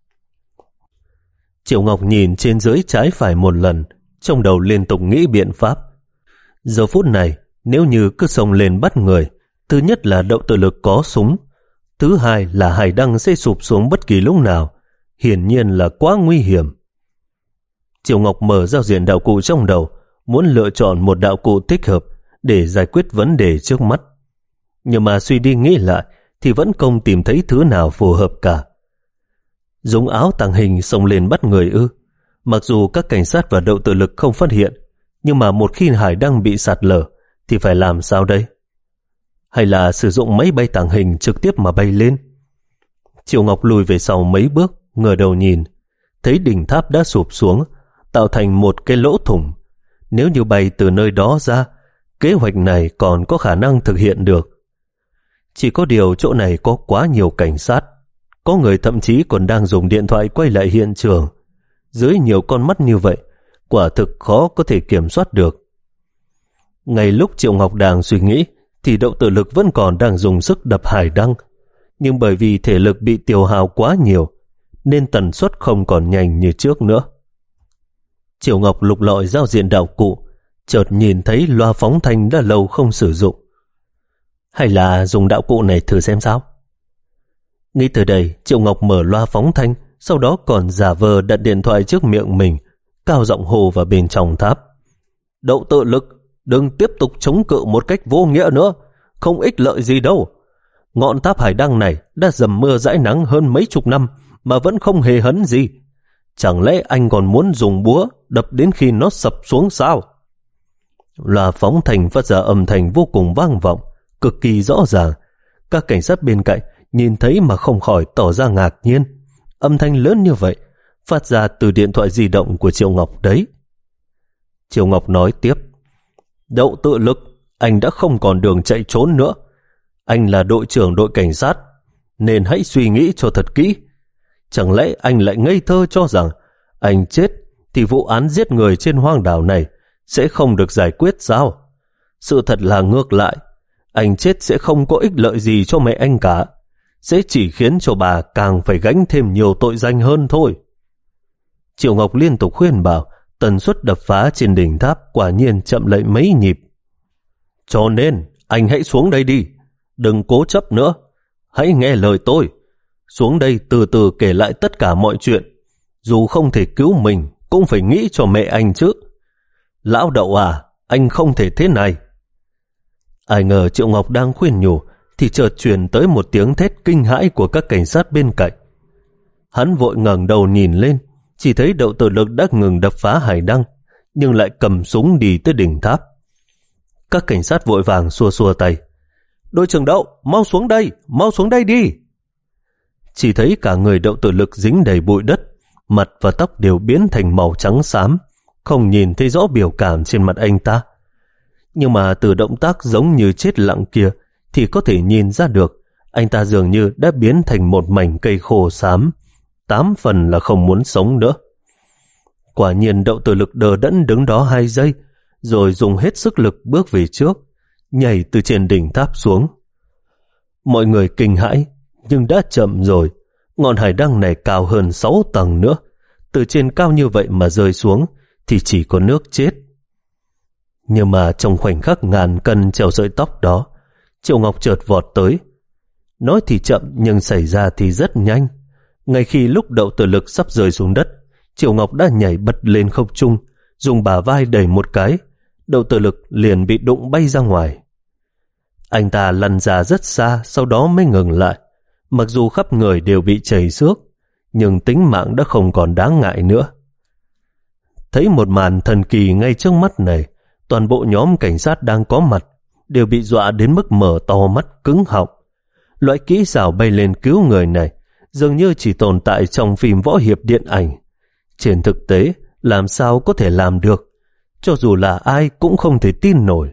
Triệu Ngọc nhìn trên dưới trái phải một lần, trong đầu liên tục nghĩ biện pháp. Giờ phút này, nếu như cứ xông lên bắt người, thứ nhất là Đậu Tử Lực có súng, thứ hai là hải đăng sẽ sụp xuống bất kỳ lúc nào, hiển nhiên là quá nguy hiểm. Triệu Ngọc mở giao diện đạo cụ trong đầu, muốn lựa chọn một đạo cụ thích hợp để giải quyết vấn đề trước mắt. Nhưng mà suy đi nghĩ lại thì vẫn không tìm thấy thứ nào phù hợp cả. Dùng áo tàng hình xông lên bắt người ư? Mặc dù các cảnh sát và Đậu Tử Lực không phát hiện, nhưng mà một khi hải đăng bị sạt lở thì phải làm sao đây? Hay là sử dụng máy bay tàng hình trực tiếp mà bay lên? Triệu Ngọc lùi về sau mấy bước, ngửa đầu nhìn, thấy đỉnh tháp đã sụp xuống, tạo thành một cái lỗ thủng. Nếu như bay từ nơi đó ra, kế hoạch này còn có khả năng thực hiện được. Chỉ có điều chỗ này có quá nhiều cảnh sát, có người thậm chí còn đang dùng điện thoại quay lại hiện trường. Dưới nhiều con mắt như vậy, quả thực khó có thể kiểm soát được. Ngay lúc Triệu Ngọc đang suy nghĩ thì Đậu Tử Lực vẫn còn đang dùng sức đập hải đăng, nhưng bởi vì thể lực bị tiêu hao quá nhiều nên tần suất không còn nhanh như trước nữa. Triệu Ngọc lục lọi giao diện đạo cụ, chợt nhìn thấy loa phóng thanh đã lâu không sử dụng. Hay là dùng đạo cụ này thử xem sao? Nghĩ từ đây, Triệu Ngọc mở loa phóng thanh, sau đó còn giả vờ đặt điện thoại trước miệng mình, cao giọng hô vào bên trong tháp: "Đậu Tử Lực, đừng tiếp tục chống cự một cách vô nghĩa nữa, không ích lợi gì đâu. Ngọn tháp hải đăng này đã dầm mưa dãi nắng hơn mấy chục năm mà vẫn không hề hấn gì. Chẳng lẽ anh còn muốn dùng búa đập đến khi nó sập xuống sao?" Loa phóng thanh phát ra âm thanh vô cùng vang vọng, cực kỳ rõ ràng. Các cảnh sát bên cạnh nhìn thấy mà không khỏi tỏ ra ngạc nhiên. Âm thanh lớn như vậy phát ra từ điện thoại di động của Triệu Ngọc đấy. Triệu Ngọc nói tiếp: Đậu Tự Lực, anh đã không còn đường chạy trốn nữa. Anh là đội trưởng đội cảnh sát, nên hãy suy nghĩ cho thật kỹ. Chẳng lẽ anh lại ngây thơ cho rằng anh chết thì vụ án giết người trên hoang đảo này sẽ không được giải quyết sao? Sự thật là ngược lại, anh chết sẽ không có ích lợi gì cho mẹ anh cả, sẽ chỉ khiến cho bà càng phải gánh thêm nhiều tội danh hơn thôi. Triệu Ngọc liên tục khuyên bảo, tần suất đập phá trên đỉnh tháp quả nhiên chậm lại mấy nhịp. Cho nên, anh hãy xuống đây đi, đừng cố chấp nữa, hãy nghe lời tôi. Xuống đây từ từ kể lại tất cả mọi chuyện, dù không thể cứu mình, cũng phải nghĩ cho mẹ anh chứ. Lão Đậu à, anh không thể thế này. Ai ngờ Triệu Ngọc đang khuyên nhủ, thì chợt truyền tới một tiếng thét kinh hãi của các cảnh sát bên cạnh. Hắn vội ngẩng đầu nhìn lên, chỉ thấy Đậu Tự Lực đã ngừng đập phá hải đăng, nhưng lại cầm súng đi tới đỉnh tháp. Các cảnh sát vội vàng xua xua tay. Đội trưởng Đậu, mau xuống đây, mau xuống đây đi. Chỉ thấy cả người Đậu Tự Lực dính đầy bụi đất, mặt và tóc đều biến thành màu trắng xám, không nhìn thấy rõ biểu cảm trên mặt anh ta. Nhưng mà từ động tác giống như chết lặng kia thì có thể nhìn ra được anh ta dường như đã biến thành một mảnh cây khô xám, tám phần là không muốn sống nữa. Quả nhiên Đậu Tự Lực đờ đẫn đứng đó hai giây, rồi dùng hết sức lực bước về trước, nhảy từ trên đỉnh tháp xuống. Mọi người kinh hãi, nhưng đã chậm rồi. Ngọn hải đăng này cao hơn sáu tầng nữa, từ trên cao như vậy mà rơi xuống thì chỉ có nước chết. Nhưng mà trong khoảnh khắc ngàn cân treo sợi tóc đó, Triệu Ngọc chợt vọt tới. Nói thì chậm nhưng xảy ra thì rất nhanh. Ngay khi lúc Đậu Tự Lực sắp rơi xuống đất, Triệu Ngọc đã nhảy bật lên không trung, dùng bả vai đẩy một cái, Đậu Tự Lực liền bị đụng bay ra ngoài. Anh ta lăn ra rất xa, sau đó mới ngừng lại. Mặc dù khắp người đều bị chảy xước, nhưng tính mạng đã không còn đáng ngại nữa. Thấy một màn thần kỳ ngay trước mắt này, toàn bộ nhóm cảnh sát đang có mặt đều bị dọa đến mức mở to mắt cứng họng. Loại kỹ xảo bay lên cứu người này dường như chỉ tồn tại trong phim võ hiệp điện ảnh. Trên thực tế, làm sao có thể làm được? Cho dù là ai cũng không thể tin nổi.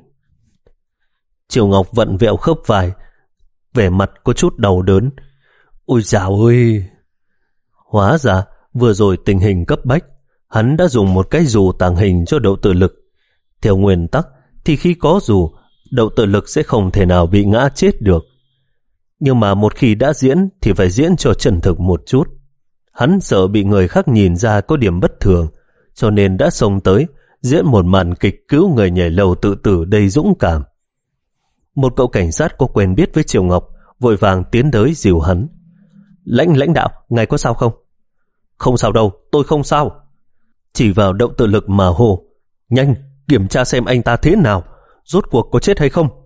Triệu Ngọc vặn vẹo khớp vai, vẻ mặt có chút đau đớn. Ôi dào ơi! Hóa ra, vừa rồi tình hình cấp bách, hắn đã dùng một cái dù tàng hình cho Đậu Tự Lực. Theo nguyên tắc, thì khi có dù, Đậu Tự Lực sẽ không thể nào bị ngã chết được. Nhưng mà một khi đã diễn thì phải diễn cho chân thực một chút. Hắn sợ bị người khác nhìn ra có điểm bất thường, cho nên đã xông tới diễn một màn kịch cứu người nhảy lầu tự tử đầy dũng cảm. Một cậu cảnh sát có quen biết với Triệu Ngọc vội vàng tiến tới dìu hắn. Lãnh lãnh đạo, ngài có sao không? Không sao đâu, tôi không sao. Chỉ vào Đậu Tự Lực mà hô. Nhanh, kiểm tra xem anh ta thế nào, rốt cuộc có chết hay không.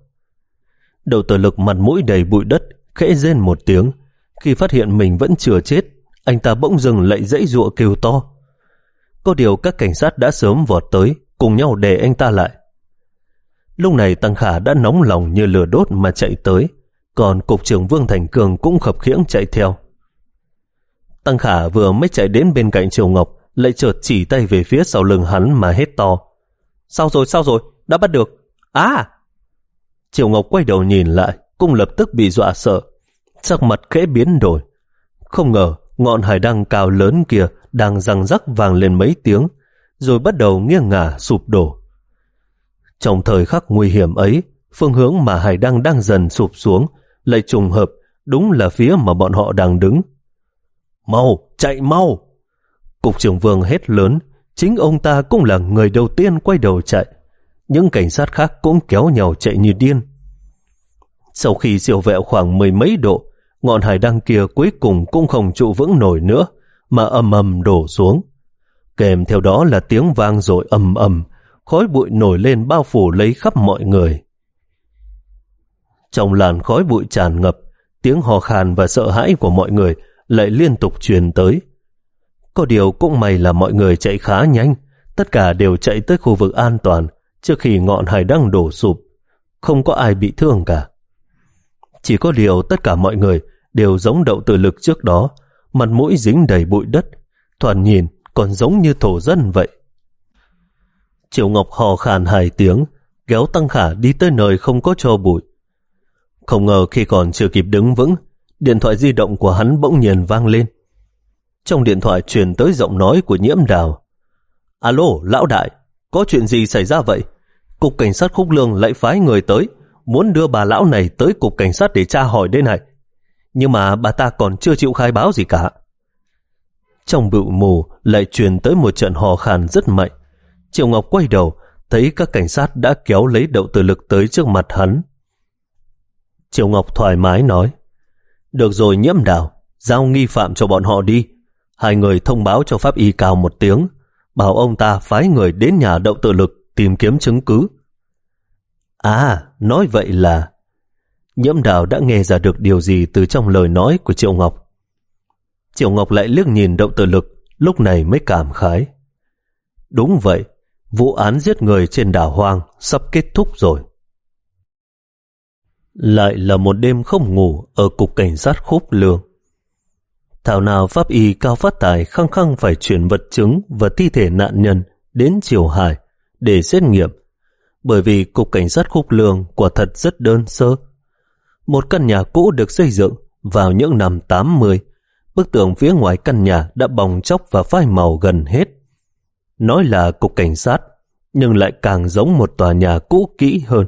Đậu Tự Lực mặt mũi đầy bụi đất, khẽ rên một tiếng. Khi phát hiện mình vẫn chưa chết, anh ta bỗng dừng lại giãy giụa kêu to. Có điều các cảnh sát đã sớm vọt tới, cùng nhau đè anh ta lại. Lúc này Tăng Khả đã nóng lòng như lửa đốt mà chạy tới, còn cục trưởng Vương Thành Cường cũng khập khiễng chạy theo. Tăng Khả vừa mới chạy đến bên cạnh Triệu Ngọc, lại chợt chỉ tay về phía sau lưng hắn mà hét to. Sao rồi, sao rồi, đã bắt được. À! Triệu Ngọc quay đầu nhìn lại, cũng lập tức bị dọa sợ, sắc mặt khẽ biến đổi. Không ngờ ngọn hải đăng cao lớn kia đang răng rắc vang lên mấy tiếng, rồi bắt đầu nghiêng ngả sụp đổ. Trong thời khắc nguy hiểm ấy, phương hướng mà hải đăng đang dần sụp xuống lại trùng hợp đúng là phía mà bọn họ đang đứng. Mau, chạy mau! Cục trưởng Vương hét lớn, chính ông ta cũng là người đầu tiên quay đầu chạy. Những cảnh sát khác cũng kéo nhau chạy như điên. Sau khi siêu vẹo khoảng mười mấy độ, ngọn hải đăng kia cuối cùng cũng không trụ vững nổi nữa, mà ầm ầm đổ xuống. Kèm theo đó là tiếng vang rồi ầm ầm, khói bụi nổi lên bao phủ lấy khắp mọi người. Trong làn khói bụi tràn ngập, tiếng hò khan và sợ hãi của mọi người lại liên tục truyền tới. Có điều cũng may là mọi người chạy khá nhanh, tất cả đều chạy tới khu vực an toàn trước khi ngọn hải đăng đổ sụp. Không có ai bị thương cả. Chỉ có điều tất cả mọi người đều giống đậu tự lực trước đó, mặt mũi dính đầy bụi đất, thoạt nhìn còn giống như thổ dân vậy. Triệu Ngọc hò khàn hai tiếng, kéo Tăng Khả đi tới nơi không có tro bụi. Không ngờ khi còn chưa kịp đứng vững, điện thoại di động của hắn bỗng nhiên vang lên. Trong điện thoại truyền tới giọng nói của Nhiễm Đào. Alo, lão đại, có chuyện gì xảy ra vậy? Cục cảnh sát Khúc Lương lại phái người tới, muốn đưa bà lão này tới cục cảnh sát để tra hỏi đây này. Nhưng mà bà ta còn chưa chịu khai báo gì cả. Trong bụi mù lại truyền tới một trận hò khàn rất mạnh. Triệu Ngọc quay đầu, thấy các cảnh sát đã kéo lấy đậu tự lực tới trước mặt hắn. Triệu Ngọc thoải mái nói, được rồi Nhiễm Đào, giao nghi phạm cho bọn họ đi. Hai người thông báo cho pháp y Cao một tiếng, bảo ông ta phái người đến nhà đậu tự lực tìm kiếm chứng cứ. À, nói vậy là... Nhiễm Đào đã nghe ra được điều gì từ trong lời nói của Triệu Ngọc. Triệu Ngọc lại liếc nhìn đậu tự lực, lúc này mới cảm khái. Đúng vậy, vụ án giết người trên đảo hoang sắp kết thúc rồi. Lại là một đêm không ngủ ở cục cảnh sát Khúc Lương. Thảo nào pháp y Cao Phát Tài khăng khăng phải chuyển vật chứng và thi thể nạn nhân đến Triều Hải để xét nghiệm, bởi vì cục cảnh sát Khúc Lương quả thật rất đơn sơ. Một căn nhà cũ được xây dựng vào những năm tám mươi, bức tường phía ngoài căn nhà đã bong tróc và phai màu gần hết. Nói là cục cảnh sát, nhưng lại càng giống một tòa nhà cũ kỹ hơn.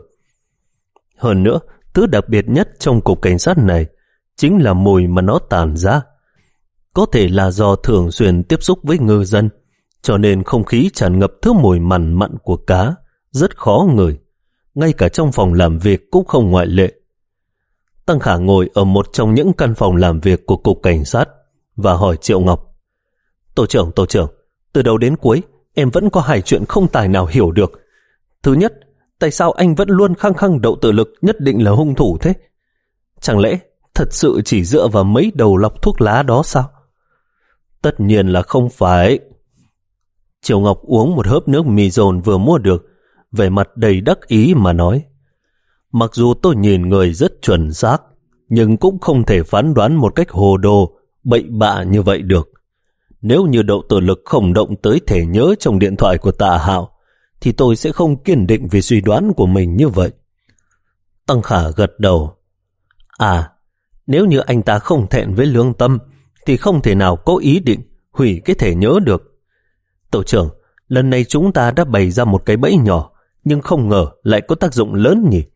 Hơn nữa, thứ đặc biệt nhất trong cục cảnh sát này chính là mùi mà nó tản ra. Có thể là do thường xuyên tiếp xúc với ngư dân, cho nên không khí tràn ngập thứ mùi mằn mặn của cá, rất khó ngửi. Ngay cả trong phòng làm việc cũng không ngoại lệ. Tăng Khả ngồi ở một trong những căn phòng làm việc của cục cảnh sát và hỏi Triệu Ngọc. Tổ trưởng, tổ trưởng, từ đầu đến cuối em vẫn có hai chuyện không tài nào hiểu được. Thứ nhất, tại sao anh vẫn luôn khăng khăng đậu tự lực nhất định là hung thủ thế? Chẳng lẽ thật sự chỉ dựa vào mấy đầu lọc thuốc lá đó sao? Tất nhiên là không phải. Triệu Ngọc uống một hớp nước mì dồn vừa mua được, vẻ mặt đầy đắc ý mà nói. Mặc dù tôi nhìn người rất chuẩn xác, nhưng cũng không thể phán đoán một cách hồ đồ, bậy bạ như vậy được. Nếu như đậu tự lực không động tới thể nhớ trong điện thoại của Tạ Hạo, thì tôi sẽ không kiên định về suy đoán của mình như vậy. Tăng Khả gật đầu. À, nếu như anh ta không thẹn với lương tâm, thì không thể nào có ý định hủy cái thể nhớ được. Tổ trưởng, lần này chúng ta đã bày ra một cái bẫy nhỏ, nhưng không ngờ lại có tác dụng lớn nhỉ?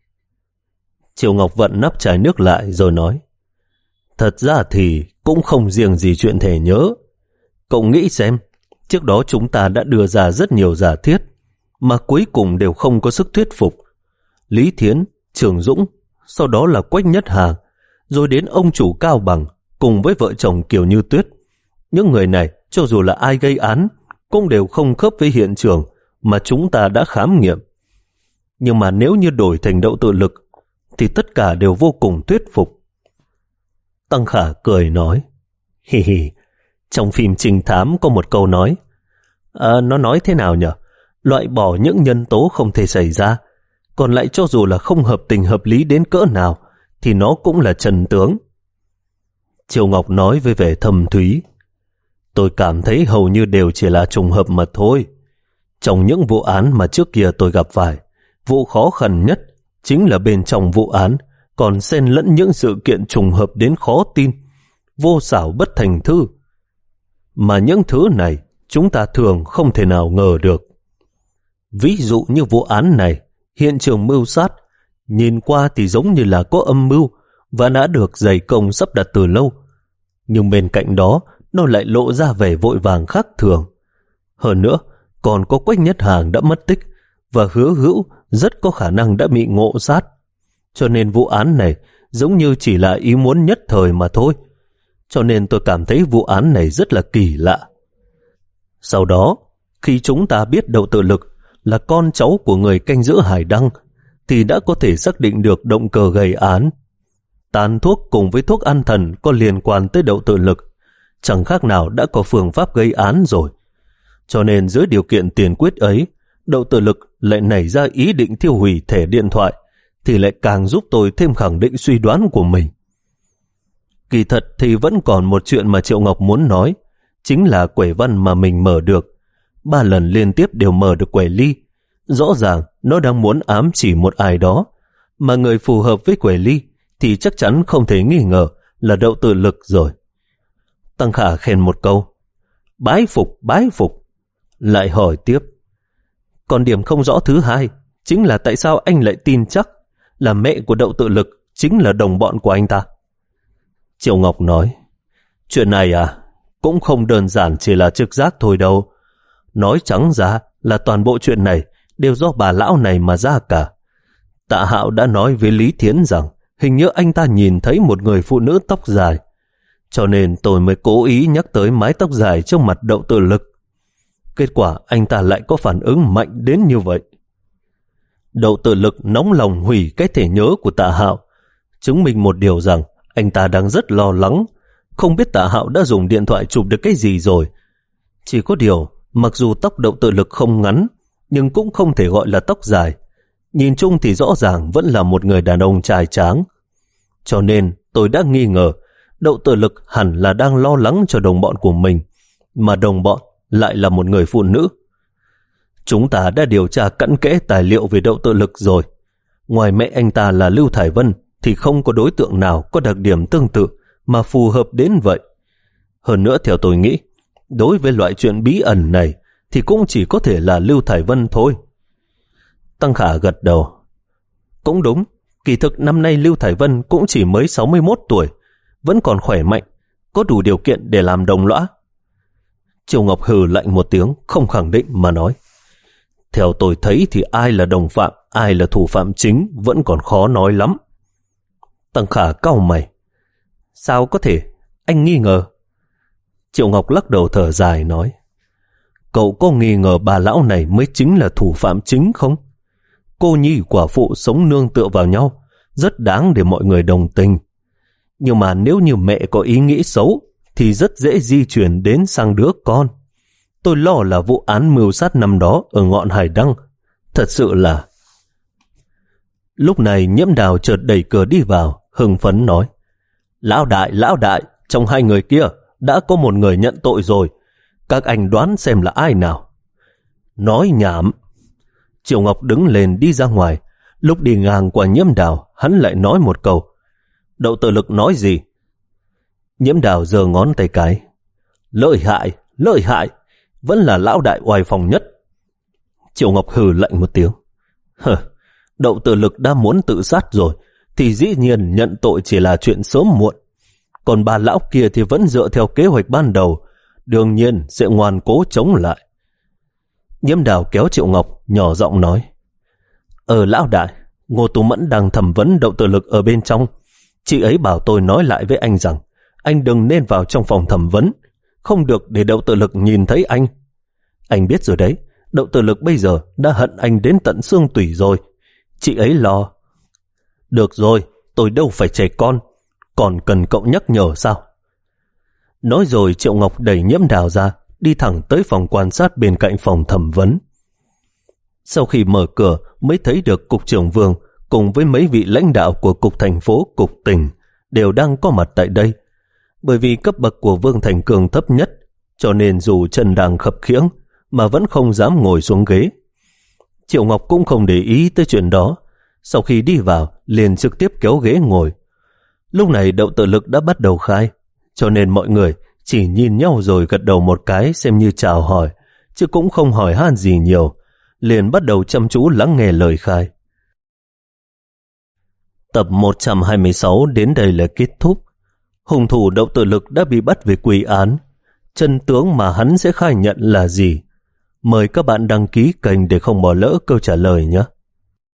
Triệu Ngọc Vận nắp chai nước lại rồi nói. Thật ra thì cũng không riêng gì chuyện thể nhớ. Cậu nghĩ xem, trước đó chúng ta đã đưa ra rất nhiều giả thiết, mà cuối cùng đều không có sức thuyết phục. Lý Thiến, Trường Dũng, sau đó là Quách Nhất Hà, rồi đến ông chủ Cao Bằng, cùng với vợ chồng Kiều Như Tuyết. Những người này, cho dù là ai gây án, cũng đều không khớp với hiện trường mà chúng ta đã khám nghiệm. Nhưng mà nếu như đổi thành đậu tự lực, thì tất cả đều vô cùng thuyết phục. Tăng Khả cười nói, hi hi, trong phim trinh thám có một câu nói, à, nó nói thế nào nhỉ? Loại bỏ những nhân tố không thể xảy ra, còn lại cho dù là không hợp tình hợp lý đến cỡ nào, thì nó cũng là trần tướng. Triệu Ngọc nói với vẻ thâm thúy, tôi cảm thấy hầu như đều chỉ là trùng hợp mà thôi. Trong những vụ án mà trước kia tôi gặp phải, vụ khó khăn nhất chính là bên trong vụ án còn xen lẫn những sự kiện trùng hợp đến khó tin, vô xảo bất thành thư. Mà những thứ này chúng ta thường không thể nào ngờ được. Ví dụ như vụ án này, hiện trường mưu sát, nhìn qua thì giống như là có âm mưu và đã được dày công sắp đặt từ lâu. Nhưng bên cạnh đó, nó lại lộ ra vẻ vội vàng khác thường. Hơn nữa, còn có Quách Nhất Hàng đã mất tích và Hứa Hữu rất có khả năng đã bị ngộ sát. Cho nên vụ án này giống như chỉ là ý muốn nhất thời mà thôi. Cho nên tôi cảm thấy vụ án này rất là kỳ lạ. Sau đó, khi chúng ta biết đậu tự lực là con cháu của người canh giữ Hải Đăng, thì đã có thể xác định được động cơ gây án. Tàn thuốc cùng với thuốc an thần có liên quan tới đậu tự lực, chẳng khác nào đã có phương pháp gây án rồi. Cho nên dưới điều kiện tiền quyết ấy, đậu tự lực lại nảy ra ý định tiêu hủy thẻ điện thoại, thì lại càng giúp tôi thêm khẳng định suy đoán của mình. Kỳ thật thì vẫn còn một chuyện mà Triệu Ngọc muốn nói, chính là quẻ văn mà mình mở được. Ba lần liên tiếp đều mở được quẻ ly. Rõ ràng nó đang muốn ám chỉ một ai đó, mà người phù hợp với quẻ ly thì chắc chắn không thể nghi ngờ là Đậu Tự Lực rồi. Tăng Khả khen một câu, bái phục, bái phục. Lại hỏi tiếp, còn điểm không rõ thứ hai chính là tại sao anh lại tin chắc là mẹ của Đậu Tự Lực chính là đồng bọn của anh ta. Triệu Ngọc nói, chuyện này à, cũng không đơn giản chỉ là trực giác thôi đâu. Nói trắng ra là toàn bộ chuyện này đều do bà lão này mà ra cả. Tạ Hạo đã nói với Lý Thiến rằng hình như anh ta nhìn thấy một người phụ nữ tóc dài, cho nên tôi mới cố ý nhắc tới mái tóc dài trong mặt Đậu Tự Lực. Kết quả anh ta lại có phản ứng mạnh đến như vậy. Đậu Tự Lực nóng lòng hủy cái thể nhớ của Tạ Hạo, chứng minh một điều rằng anh ta đang rất lo lắng, không biết Tạ Hạo đã dùng điện thoại chụp được cái gì rồi. Chỉ có điều, mặc dù tóc Đậu Tự Lực không ngắn, nhưng cũng không thể gọi là tóc dài. Nhìn chung thì rõ ràng vẫn là một người đàn ông trai tráng. Cho nên tôi đã nghi ngờ Đậu Tự Lực hẳn là đang lo lắng cho đồng bọn của mình, mà đồng bọn lại là một người phụ nữ. Chúng ta đã điều tra cặn kẽ tài liệu về Đậu Tự Lực rồi. Ngoài mẹ anh ta là Lưu Thải Vân thì không có đối tượng nào có đặc điểm tương tự mà phù hợp đến vậy. Hơn nữa theo tôi nghĩ, đối với loại chuyện bí ẩn này thì cũng chỉ có thể là Lưu Thải Vân thôi. Tăng Khả gật đầu. Cũng đúng, kỳ thực năm nay Lưu Thải Vân cũng chỉ mới sáu mươi mốt tuổi, vẫn còn khỏe mạnh, có đủ điều kiện để làm đồng lõa. Triệu Ngọc hừ lạnh một tiếng, không khẳng định mà nói, theo tôi thấy thì ai là đồng phạm, ai là thủ phạm chính vẫn còn khó nói lắm. Tăng Khả cau mày. Sao có thể? Anh nghi ngờ. Triệu Ngọc lắc đầu thở dài nói, cậu có nghi ngờ bà lão này mới chính là thủ phạm chính không? Cô nhi quả phụ sống nương tựa vào nhau, rất đáng để mọi người đồng tình. Nhưng mà nếu như mẹ có ý nghĩ xấu thì rất dễ di chuyển đến sang đứa con. Tôi lo là vụ án mưu sát năm đó ở ngọn Hải Đăng. Thật sự là... Lúc này Nhiễm Đào chợt đẩy cửa đi vào, hưng phấn nói, Lão đại, lão đại, trong hai người kia đã có một người nhận tội rồi. Các anh đoán xem là ai nào? Nói nhảm. Triệu Ngọc đứng lên đi ra ngoài. Lúc đi ngang qua Nhiễm Đào, hắn lại nói một câu, Đậu Tự Lực nói gì? Nhiễm Đào giơ ngón tay cái, lợi hại, lợi hại, vẫn là lão đại oai phong nhất. Triệu Ngọc hừ lạnh một tiếng, hờ, Đậu Tự Lực đã muốn tự sát rồi thì dĩ nhiên nhận tội chỉ là chuyện sớm muộn. Còn bà lão kia thì vẫn dựa theo kế hoạch ban đầu, đương nhiên sẽ ngoan cố chống lại. Nhiễm Đào kéo Triệu Ngọc nhỏ giọng nói, Ờ lão đại, Ngô Tú Mẫn đang thẩm vấn Đậu Tự Lực ở bên trong. Chị ấy bảo tôi nói lại với anh rằng anh đừng nên vào trong phòng thẩm vấn, không được để Đậu Tự Lực nhìn thấy anh. Anh biết rồi đấy, Đậu Tự Lực bây giờ đã hận anh đến tận xương tủy rồi. Chị ấy lo. Được rồi, tôi đâu phải trẻ con, còn cần cậu nhắc nhở sao? Nói rồi Triệu Ngọc đẩy Nhiễm Đào ra, đi thẳng tới phòng quan sát bên cạnh phòng thẩm vấn. Sau khi mở cửa mới thấy được Cục trưởng Vương cùng với mấy vị lãnh đạo của Cục Thành phố, Cục Tỉnh đều đang có mặt tại đây. Bởi vì cấp bậc của Vương Thành Cường thấp nhất, cho nên dù chân đang khập khiễng mà vẫn không dám ngồi xuống ghế. Triệu Ngọc cũng không để ý tới chuyện đó. Sau khi đi vào, liền trực tiếp kéo ghế ngồi. Lúc này Đậu Tự Lực đã bắt đầu khai, cho nên mọi người chỉ nhìn nhau rồi gật đầu một cái xem như chào hỏi, chứ cũng không hỏi han gì nhiều, liền bắt đầu chăm chú lắng nghe lời khai. Tập một trăm hai mươi sáu đến đây là kết thúc. Hung thủ Đậu Tự Lực đã bị bắt về quy án. Chân tướng mà hắn sẽ khai nhận là gì? Mời các bạn đăng ký kênh để không bỏ lỡ câu trả lời nhé.